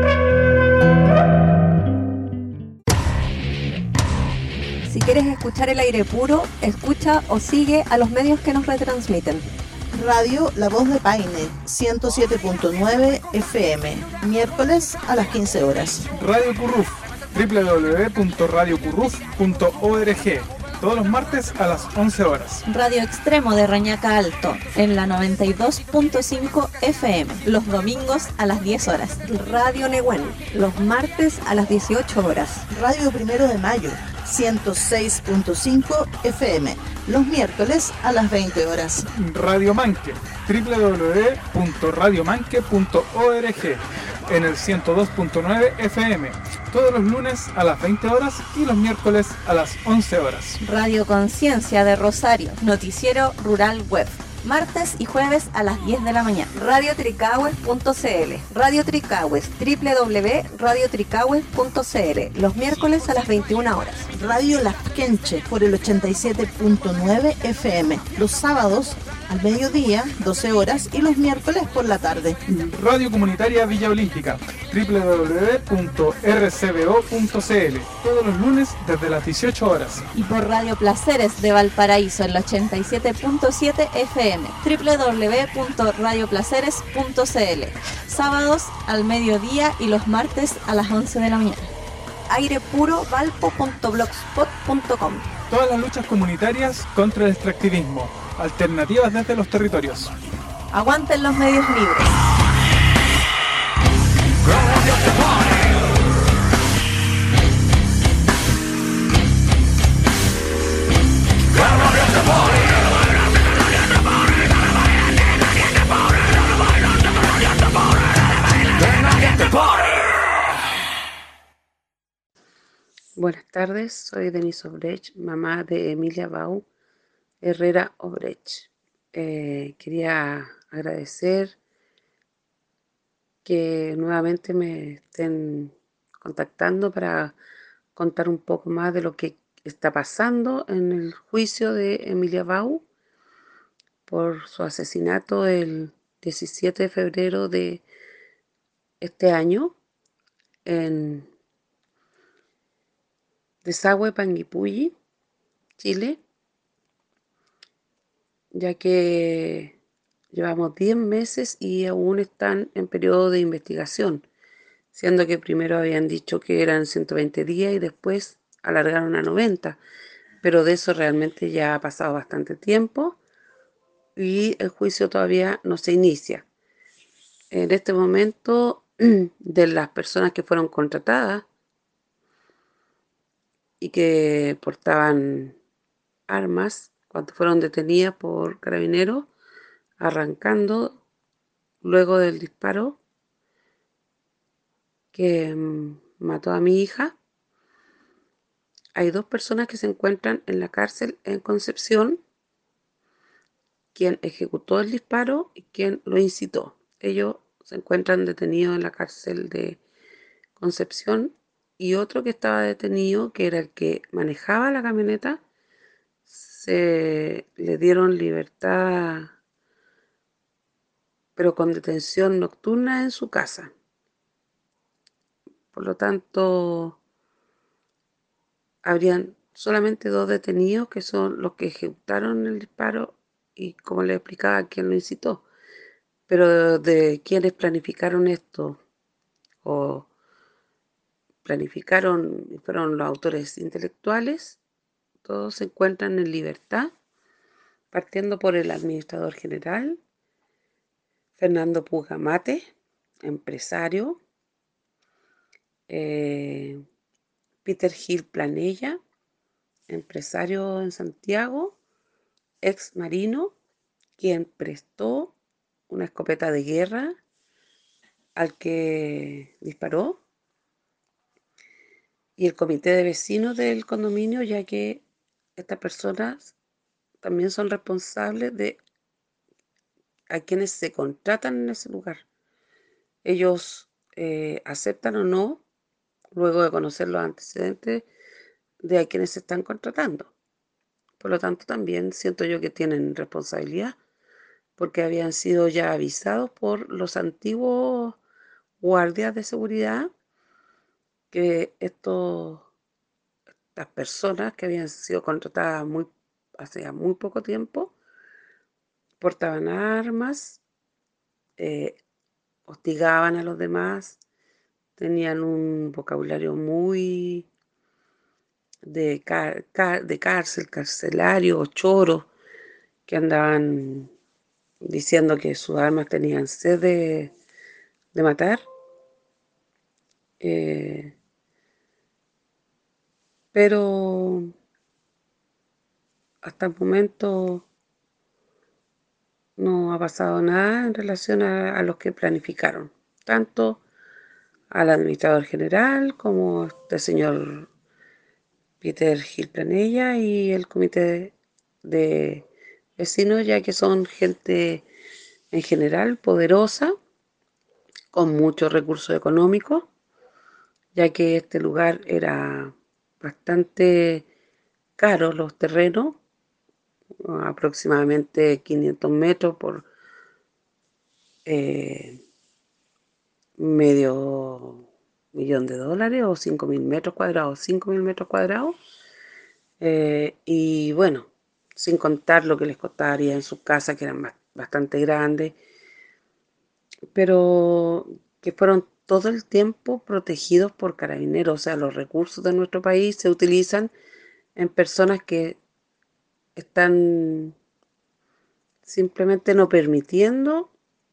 Si quieres escuchar el aire puro, escucha o sigue a los medios que nos retransmiten.
Radio La Voz de Paine, 107.9 FM, miércoles a las 15 horas.
Radio Curruf, www.radiocurruf.org, todos los martes a las 11 horas.
Radio Extremo de Reñaca Alto, en la 92.5 FM, los domingos a las 10 horas. Radio Nehuen, los martes a las 18 horas.
Radio Primero de Mayo, 106.5 FM, los miércoles a las 20 horas.
Radio Manque, www.radiomanque.org, en el 102.9 FM, todos los lunes a las 20 horas y los miércoles a las 11 horas.
Radio Conciencia de Rosario, noticiero rural web, martes y jueves a las 10 de la mañana. Radio Tricahues.cl, Radio Tricahues, www.radiotricahues.cl, los miércoles a las 21 horas.
Radio Lasquenche por el 87.9 FM, los sábados al mediodía, 12 horas, y los miércoles por la tarde.
Radio Comunitaria Villa Olímpica, www.rcbo.cl, todos los lunes desde las 18 horas.
Y por Radio Placeres de Valparaíso en la 87.7 FM, www.radioplaceres.cl, sábados al mediodía y los martes a las 11 de la mañana. airepurovalpo.blogspot.com.
Todas las luchas comunitarias contra el extractivismo, alternativas desde los territorios.
Aguanten los medios libres.
Buenas tardes, soy Denise Obrecht, mamá de Emilia Bau Herrera Obrecht. Quería agradecer que nuevamente me estén contactando para contar un poco más de lo que está pasando en el juicio de Emilia Bau por su asesinato el 17 de febrero de este año en Desagüe, Panguipulli, Chile, ya que llevamos 10 meses y aún están en periodo de investigación, siendo que primero habían dicho que eran 120 días y después alargaron a 90, pero de eso realmente ya ha pasado bastante tiempo y el juicio todavía no se inicia. En este momento, de las personas que fueron contratadas y que portaban armas cuando fueron detenidas por carabineros, arrancando luego del disparo que mató a mi hija. Hay 2 personas que se encuentran en la cárcel en Concepción, quien ejecutó el disparo y quien lo incitó. Ellos se encuentran detenidos en la cárcel de Concepción, y otro que estaba detenido, que era el que manejaba la camioneta, se le dieron libertad, pero con detención nocturna en su casa. Por lo tanto, habrían solamente 2 detenidos, que son los que ejecutaron el disparo y, como les explicaba, quien lo incitó. Pero de quienes planificaron esto o planificaron y fueron los autores intelectuales, todos se encuentran en libertad, partiendo por el administrador general, Fernando Pugamate, empresario, Peter Gil Planella, empresario en Santiago, ex marino, quien prestó una escopeta de guerra al que disparó, y el comité de vecinos del condominio, ya que estas personas también son responsables de a quienes se contratan en ese lugar. Ellos aceptan o no, luego de conocer los antecedentes de a quienes se están contratando. Por lo tanto, también siento yo que tienen responsabilidad, porque habían sido ya avisados por los antiguos guardias de seguridad que estas personas que habían sido contratadas hace muy poco tiempo portaban armas, hostigaban a los demás, tenían un vocabulario muy de cárcel, carcelario, choros, que andaban diciendo que sus armas tenían sed de matar. Pero hasta el momento no ha pasado nada en relación a los que planificaron, tanto al administrador general como este señor Peter Gil Planella y el comité de vecinos, ya que son gente en general poderosa, con muchos recursos económicos, ya que este lugar era bastante caro, los terrenos, aproximadamente 500 metros por medio $1.000.000 o 5.000 metros cuadrados, 5.000 metros cuadrados. Y bueno, sin contar lo que les costaría en sus casas, que eran bastante grandes, pero que fueron todo el tiempo protegidos por carabineros. O sea, los recursos de nuestro país se utilizan en personas que están simplemente no permitiendo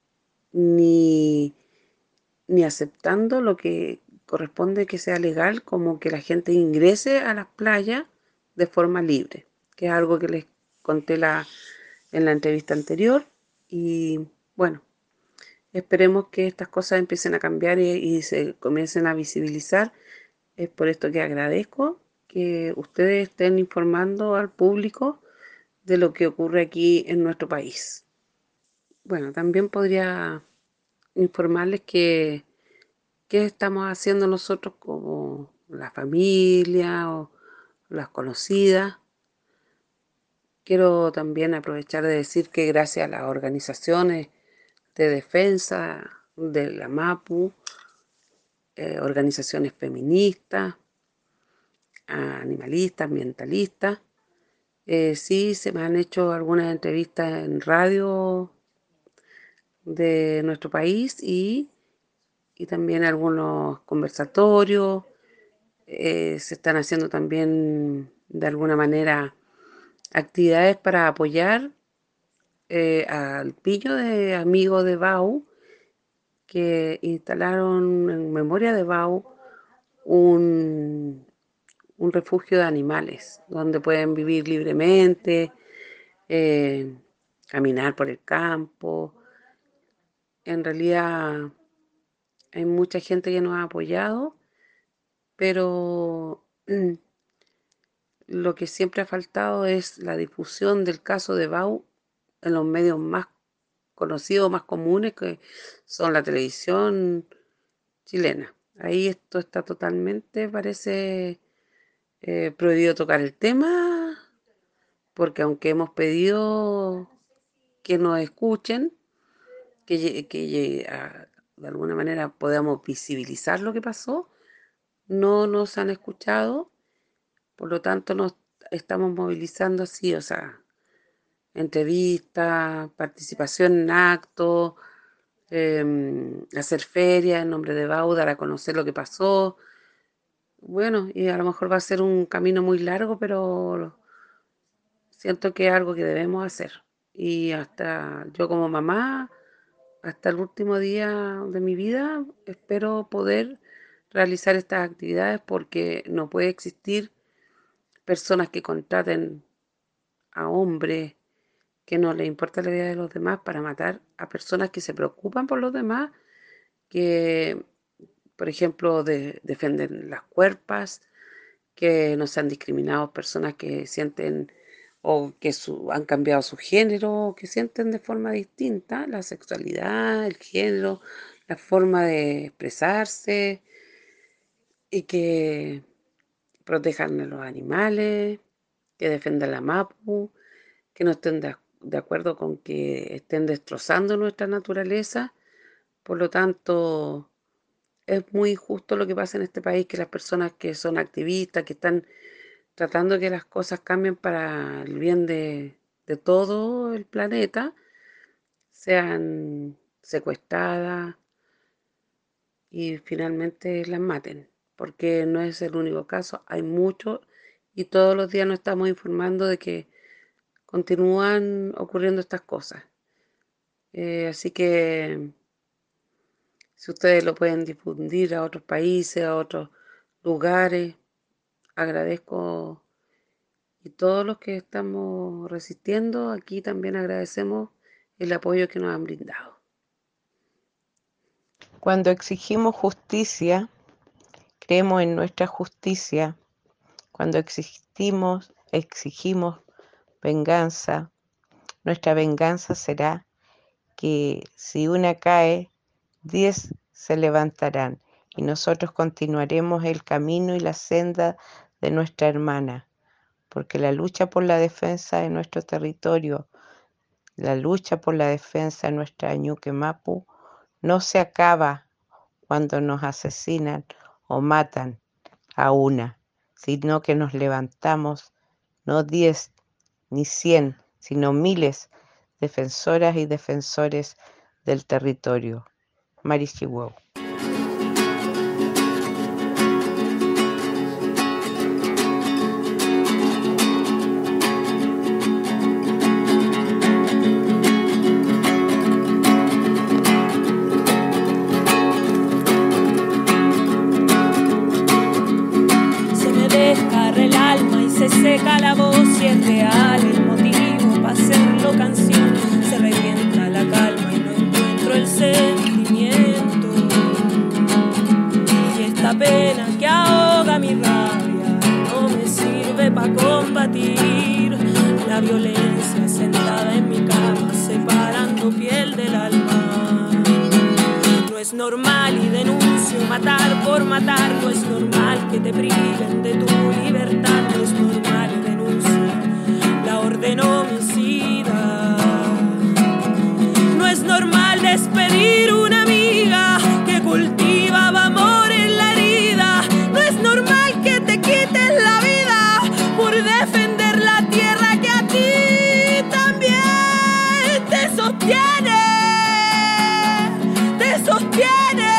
ni aceptando lo que corresponde que sea legal, como que la gente ingrese a las playas de forma libre, que es algo que les conté en la entrevista anterior. Y bueno, esperemos que estas cosas empiecen a cambiar y se comiencen a visibilizar. Es por esto que agradezco que ustedes estén informando al público de lo que ocurre aquí en nuestro país. Bueno, también podría informarles que qué estamos haciendo nosotros como la familia o las conocidas. Quiero también aprovechar de decir que gracias a las organizaciones de defensa de la MAPU, organizaciones feministas, animalistas, ambientalistas, sí se me han hecho algunas entrevistas en radio de nuestro país y también algunos conversatorios. Se están haciendo también de alguna manera actividades para apoyar al pillo de amigos de BAU, que instalaron en memoria de BAU un refugio de animales donde pueden vivir libremente, caminar por el campo. En realidad hay mucha gente que nos ha apoyado, pero lo que siempre ha faltado es la difusión del caso de BAU en los medios más conocidos, más comunes, que son la televisión chilena. Ahí esto está totalmente, parece, prohibido tocar el tema, porque aunque hemos pedido que nos escuchen, de alguna manera podamos visibilizar lo que pasó, no nos han escuchado. Por lo tanto, nos estamos movilizando así, o sea, entrevistas, participación en actos, hacer ferias en nombre de BAU, dar a conocer lo que pasó. Bueno, y a lo mejor va a ser un camino muy largo, pero siento que es algo que debemos hacer. Y hasta yo como mamá, hasta el último día de mi vida, espero poder realizar estas actividades, porque no puede existir personas que contraten a hombres que no les importa la vida de los demás para matar a personas que se preocupan por los demás, que, por ejemplo, defienden las cuerpas, que no sean discriminados personas que sienten o que han cambiado su género, o que sienten de forma distinta la sexualidad, el género, la forma de expresarse, y que protejan a los animales, que defiendan la MAPU, que no estén de acuerdo con que estén destrozando nuestra naturaleza. Por lo tanto, es muy injusto lo que pasa en este país, que las personas que son activistas, que están tratando que las cosas cambien para el bien de todo el planeta, sean secuestradas y finalmente las maten, porque no es el único caso, hay muchos, y todos los días nos estamos informando de que continúan ocurriendo estas cosas. Así que si ustedes lo pueden difundir a otros países, a otros lugares, agradezco. Y todos los que estamos resistiendo aquí también agradecemos el apoyo que nos han brindado.
Cuando exigimos justicia, creemos en nuestra justicia. Cuando exigimos venganza, nuestra venganza será que si una cae, 10 se levantarán, y nosotros continuaremos el camino y la senda de nuestra hermana, porque la lucha por la defensa de nuestro territorio, la lucha por la defensa de nuestra Ñuque Mapu, no se acaba cuando nos asesinan o matan a una, sino que nos levantamos, no 10 ni 100, sino miles, defensoras y defensores del territorio. Marichihuahua.
Se seca la voz y es real el motivo para hacerlo canción. Se revienta la calma y no encuentro el sentimiento. Y esta pena que ahoga mi rabia no me sirve para combatir la violencia sentada en mi cama, separando piel del alma. No es normal y denuncio matar por matar. No es normal que te priven de tu libertad. No es normal y denuncio la orden homicida. No es normal despedir una amiga que cultivaba amor en la herida. No es normal que te quiten la vida por defender la tierra que a ti también te sostiene. Te sostiene.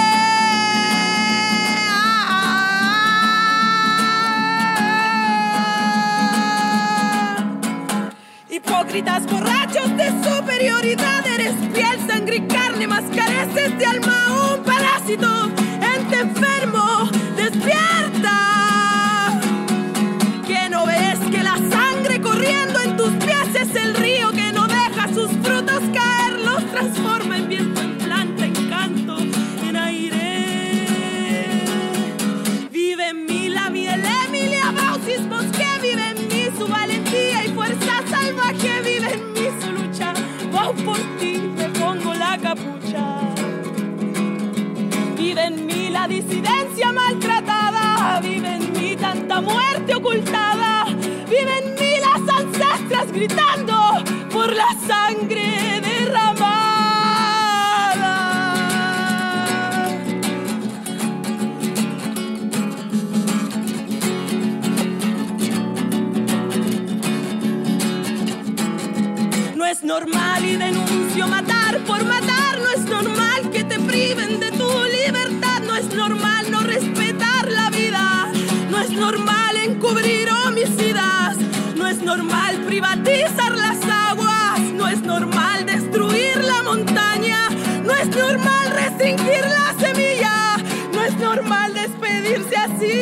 Hipócritas borrachos de superioridad, eres piel, sangre y carne, más careces de alma, un parásito, ente enfermo, despierta. Que no ves que la sangre corriendo en tus pies es el río que no deja sus frutos caer, los transforma en viento, en planta, en canto, en aire. Vive en mí la miel, Emilia Bausis Bosque, vive en mí su valentía y fuerza salvaje, vive en mí su lucha. Voy por ti, me pongo la capucha. Vive en mí la disidencia maltratada, vive en mí tanta muerte ocultada, vive en mí las ancestras gritando por la sangre derramada. No es normal y denuncio matar por matar. No es normal que te priven de tu libertad. No es normal no respetar la vida. No es normal encubrir homicidas. No es normal privatizar las aguas. No es normal destruir la montaña. No es normal restringir la semilla. No es normal despedirse así.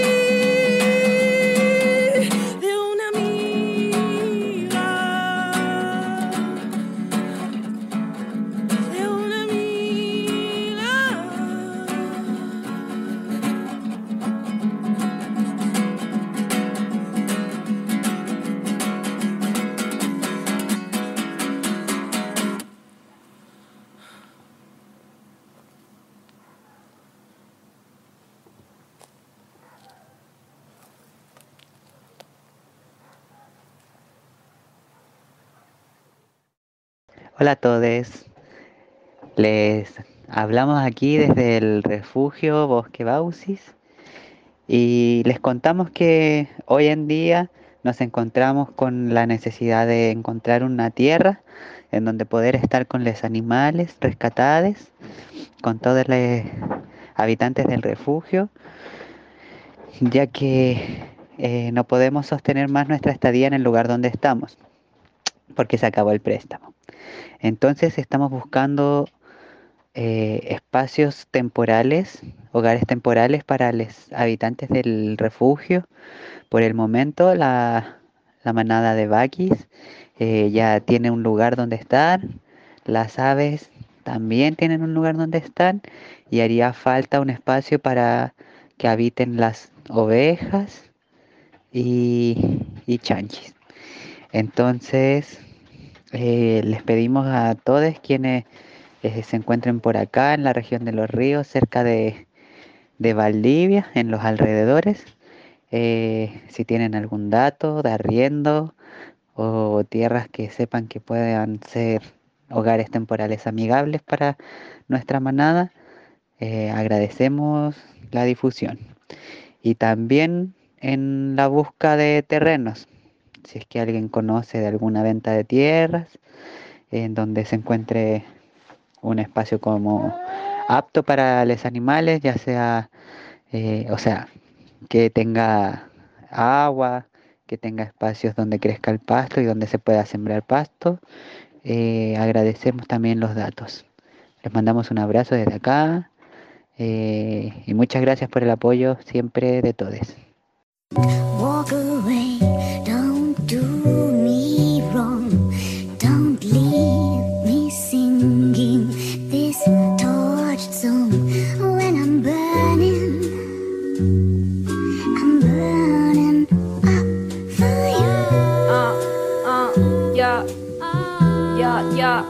Hola a todos, les hablamos aquí desde el refugio Bosque Bausis y les contamos que hoy en día nos encontramos con la necesidad de encontrar una tierra en donde poder estar con los animales rescatados, con todos los habitantes del refugio, ya que no podemos sostener más nuestra estadía en el lugar donde estamos, porque se acabó el préstamo. Entonces estamos buscando espacios temporales, hogares temporales para los habitantes del refugio. Por el momento la manada de vaquis ya tiene un lugar donde estar, las aves también tienen un lugar donde están y haría falta un espacio para que habiten las ovejas y chanchis. Entonces les pedimos a todos quienes se encuentren por acá en la región de Los Ríos, cerca de Valdivia, en los alrededores, si tienen algún dato de arriendo o tierras que sepan que puedan ser hogares temporales amigables para nuestra manada, agradecemos la difusión. Y también en la busca de terrenos, si es que alguien conoce de alguna venta de tierras, en donde se encuentre un espacio como apto para los animales, ya sea, que tenga agua, que tenga espacios donde crezca el pasto y donde se pueda sembrar pasto. Agradecemos también los datos. Les mandamos un abrazo desde acá y muchas gracias por el apoyo siempre de todos.
Walk away, don't do me wrong, don't leave me singing this torch song when I'm burning up for you.
Ya.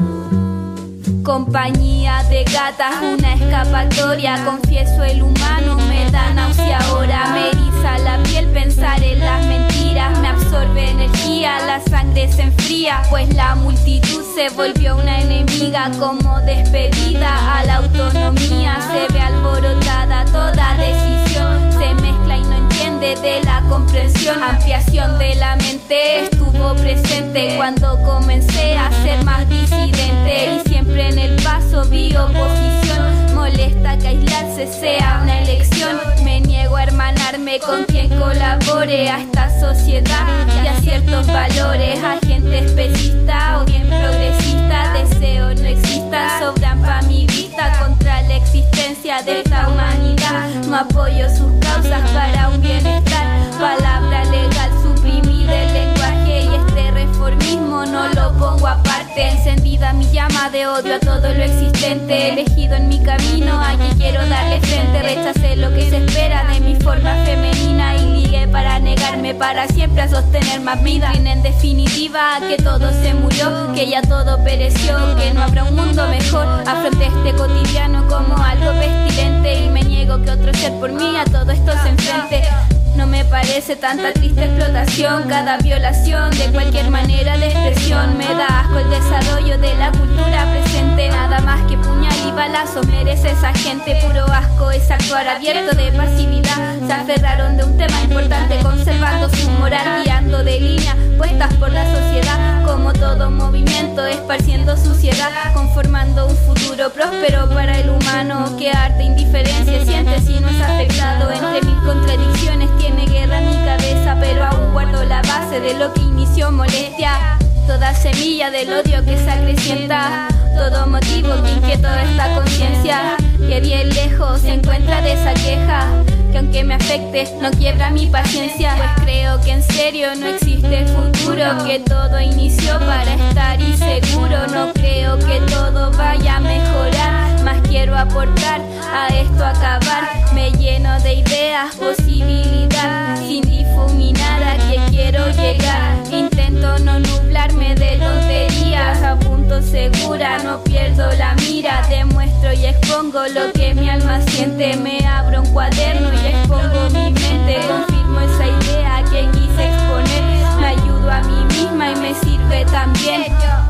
Compañía de gatas, una escapatoria. Confieso, el humano me da náusea ahora. Me eriza la piel pensar en las mentiras. Me absorbe energía, la sangre se enfría. Pues la multitud se volvió una enemiga. Como despedida a la autonomía. Se ve alborotada toda decisión. Se mezcla y no entiende de la comprensión. Ampliación de la mente estuvo presente cuando comencé a ser más disidente. Y siempre en el paso vi oposición. Molesta que aislarse sea una elección. Me niego a hermanarme con quien colabore a esta sociedad y a ciertos valores. A gente especista o bien progresista. Deseo no existan, sobran pa' mi vista. Contra la existencia de esta humanidad. No apoyo sus causas para un bienestar. Palabra legal suprimida el lenguaje y este reformismo no lo pongo aparte. Encendida mi llama de odio a todo lo existente. Elegido en mi camino a que quiero darle frente. Rechacé lo que se espera de mi forma femenina y ligué para negarme para siempre a sostener más vida. Y en definitiva que todo se murió, que ya todo pereció, que no habrá un mundo mejor. Afronté este cotidiano como algo pestilente y me niego que otro ser por mí a todo esto se enfrente. No me parece tanta triste explotación, cada violación de cualquier manera de expresión. Me da asco el desarrollo de la cultura presente. Nada más que puñal y balazos merece esa gente. Puro asco es actuar abierto de pasividad. Se aferraron de un tema importante conservando su moral, guiando de líneas puestas por la sociedad. Como todo movimiento esparciendo suciedad, conformando un futuro próspero para el humano. Que arte indiferencia siente si no es afectado. Entre mil contradicciones tiene guerra en mi cabeza, pero aún guardo la base de lo que inició molestia. Toda semilla del odio que se acrecienta, todo motivo que inquietó esta conciencia. Que bien lejos se encuentra de esa queja, que aunque me afecte no quiebra mi paciencia. Pues creo que en serio no existe futuro, que todo inició para estar inseguro. No creo que todo vaya a mejorar, más quiero aportar a esto acabar. Me lleno de ideas, posibilidad, sin difuminar a que quiero llegar. Intento no nublarme de tonterías, apunto segura, no pierdo la mira. Demuestro y expongo lo que mi alma siente. Me abro un cuaderno y expongo mi mente. Confirmo esa idea que quise exponer. Me ayudo a mí misma y me sirve también.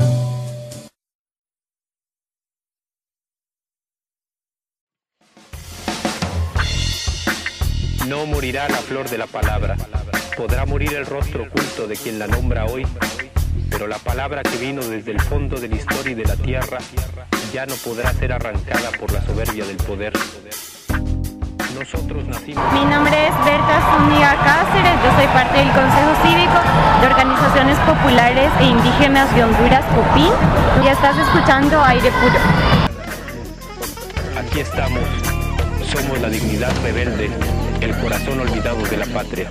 No morirá la flor de la palabra, podrá morir el rostro oculto de quien la nombra hoy, pero la palabra que vino desde el fondo de la historia y de la tierra ya no podrá ser arrancada por la soberbia del poder. Nosotros nacimos...
Mi nombre es Berta Zúñiga Cáceres, yo soy parte del Consejo Cívico de Organizaciones Populares e Indígenas de Honduras, COPIN, y estás escuchando Aire Puro.
Aquí estamos, somos la dignidad rebelde, el corazón olvidado de la patria.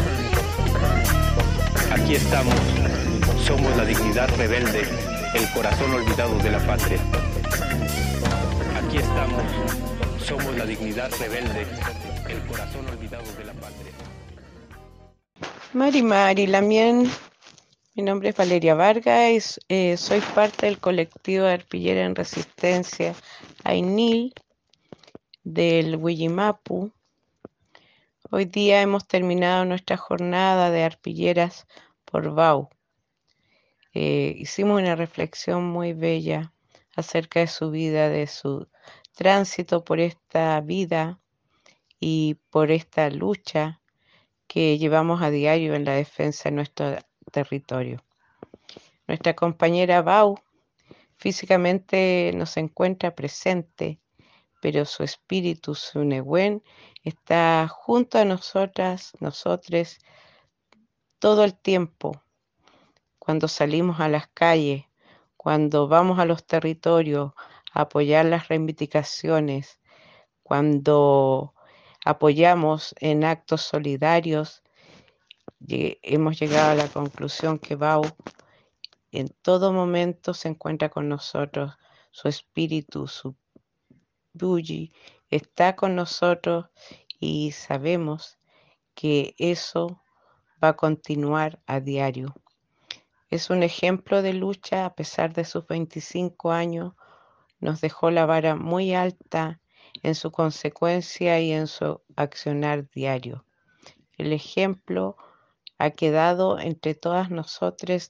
Aquí estamos, somos la dignidad rebelde, el corazón olvidado de la patria. Aquí estamos, somos la dignidad rebelde, el corazón olvidado de la patria.
Mari, Lamien, mi nombre es Valeria Vargas, soy parte del colectivo de Arpillera en Resistencia AINIL del Huillimapu. Hoy día hemos terminado nuestra jornada de arpilleras por Bau. Hicimos una reflexión muy bella acerca de su vida, de su tránsito por esta vida y por esta lucha que llevamos a diario en la defensa de nuestro territorio. Nuestra compañera Bau físicamente no se encuentra presente, pero su espíritu, su Nehuen, está junto a nosotras, nosotres, todo el tiempo. Cuando salimos a las calles, cuando vamos a los territorios a apoyar las reivindicaciones, cuando apoyamos en actos solidarios, hemos llegado a la conclusión que Bau en todo momento se encuentra con nosotros, su espíritu, su Buji está con nosotros y sabemos que eso va a continuar a diario. Es un ejemplo de lucha. A pesar de sus 25 años, nos dejó la vara muy alta en su consecuencia y en su accionar diario. El ejemplo ha quedado entre todas nosotras,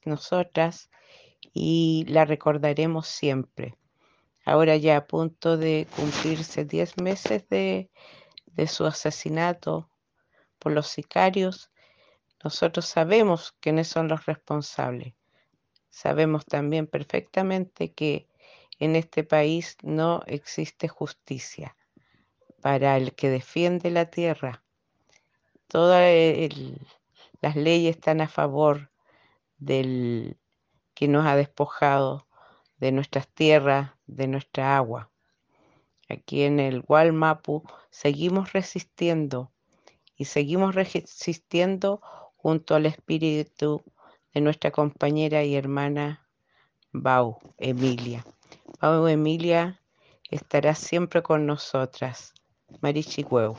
y la recordaremos siempre. Ahora ya a punto de cumplirse 10 meses de su asesinato por los sicarios, nosotros sabemos quiénes son los responsables. Sabemos también perfectamente que en este país no existe justicia para el que defiende la tierra. Todas las leyes están a favor del que nos ha despojado de nuestras tierras, de nuestra agua. Aquí en el Gualmapu seguimos resistiendo y seguimos resistiendo junto al espíritu de nuestra compañera y hermana Bau Emilia. Bau Emilia estará siempre con nosotras. Marichihueu.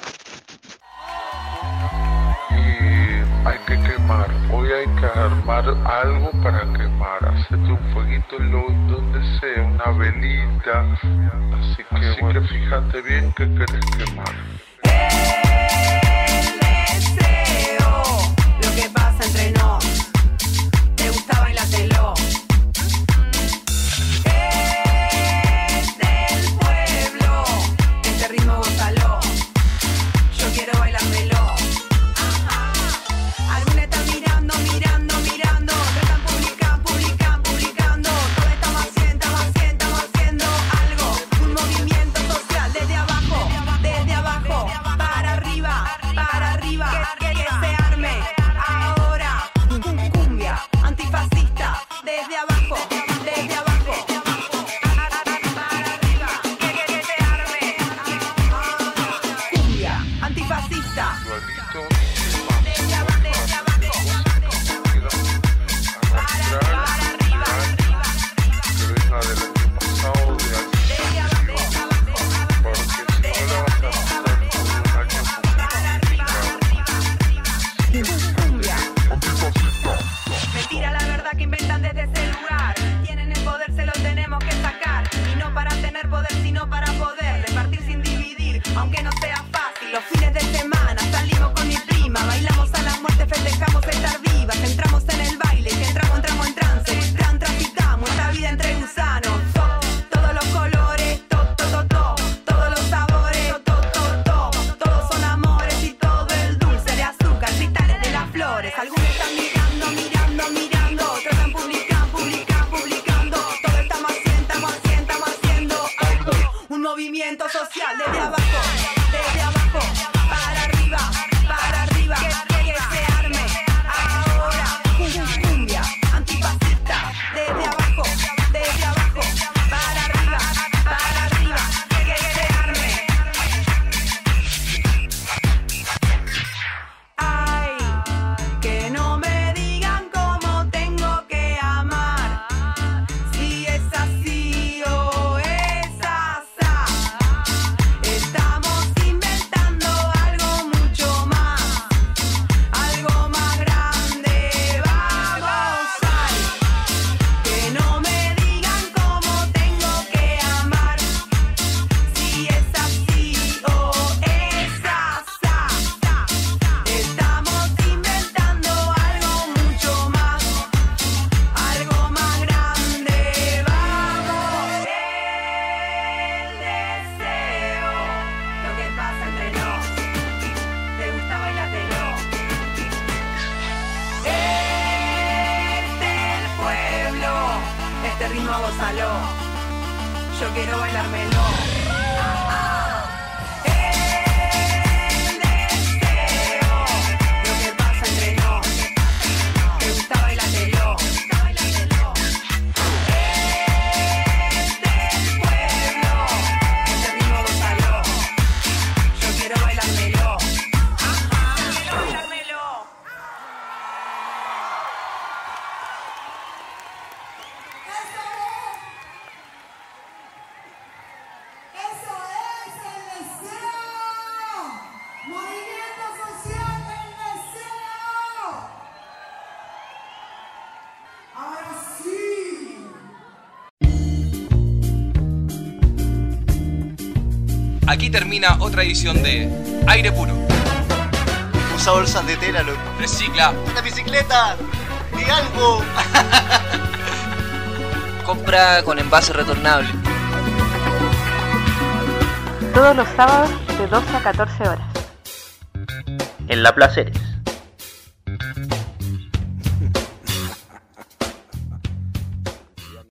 Hay que quemar, hoy hay que armar algo para quemar, hacerte un fueguito donde sea, una velita, así que fíjate bien que querés quemar.
El deseo, lo que pasa entre nos, te gusta bailártelo. Es del pueblo, este ritmo gózalo, yo quiero bailármelo. Desde abajo, ritmo gózalo. Yo quiero bailármelo.
Aquí termina otra edición de Aire Puro.
Usa bolsas de tela, loco.
Recicla.
¡Una bicicleta! ¡Di algo!
Compra con envase retornable.
Todos los sábados de 12 a 14 horas.
En La Placeres.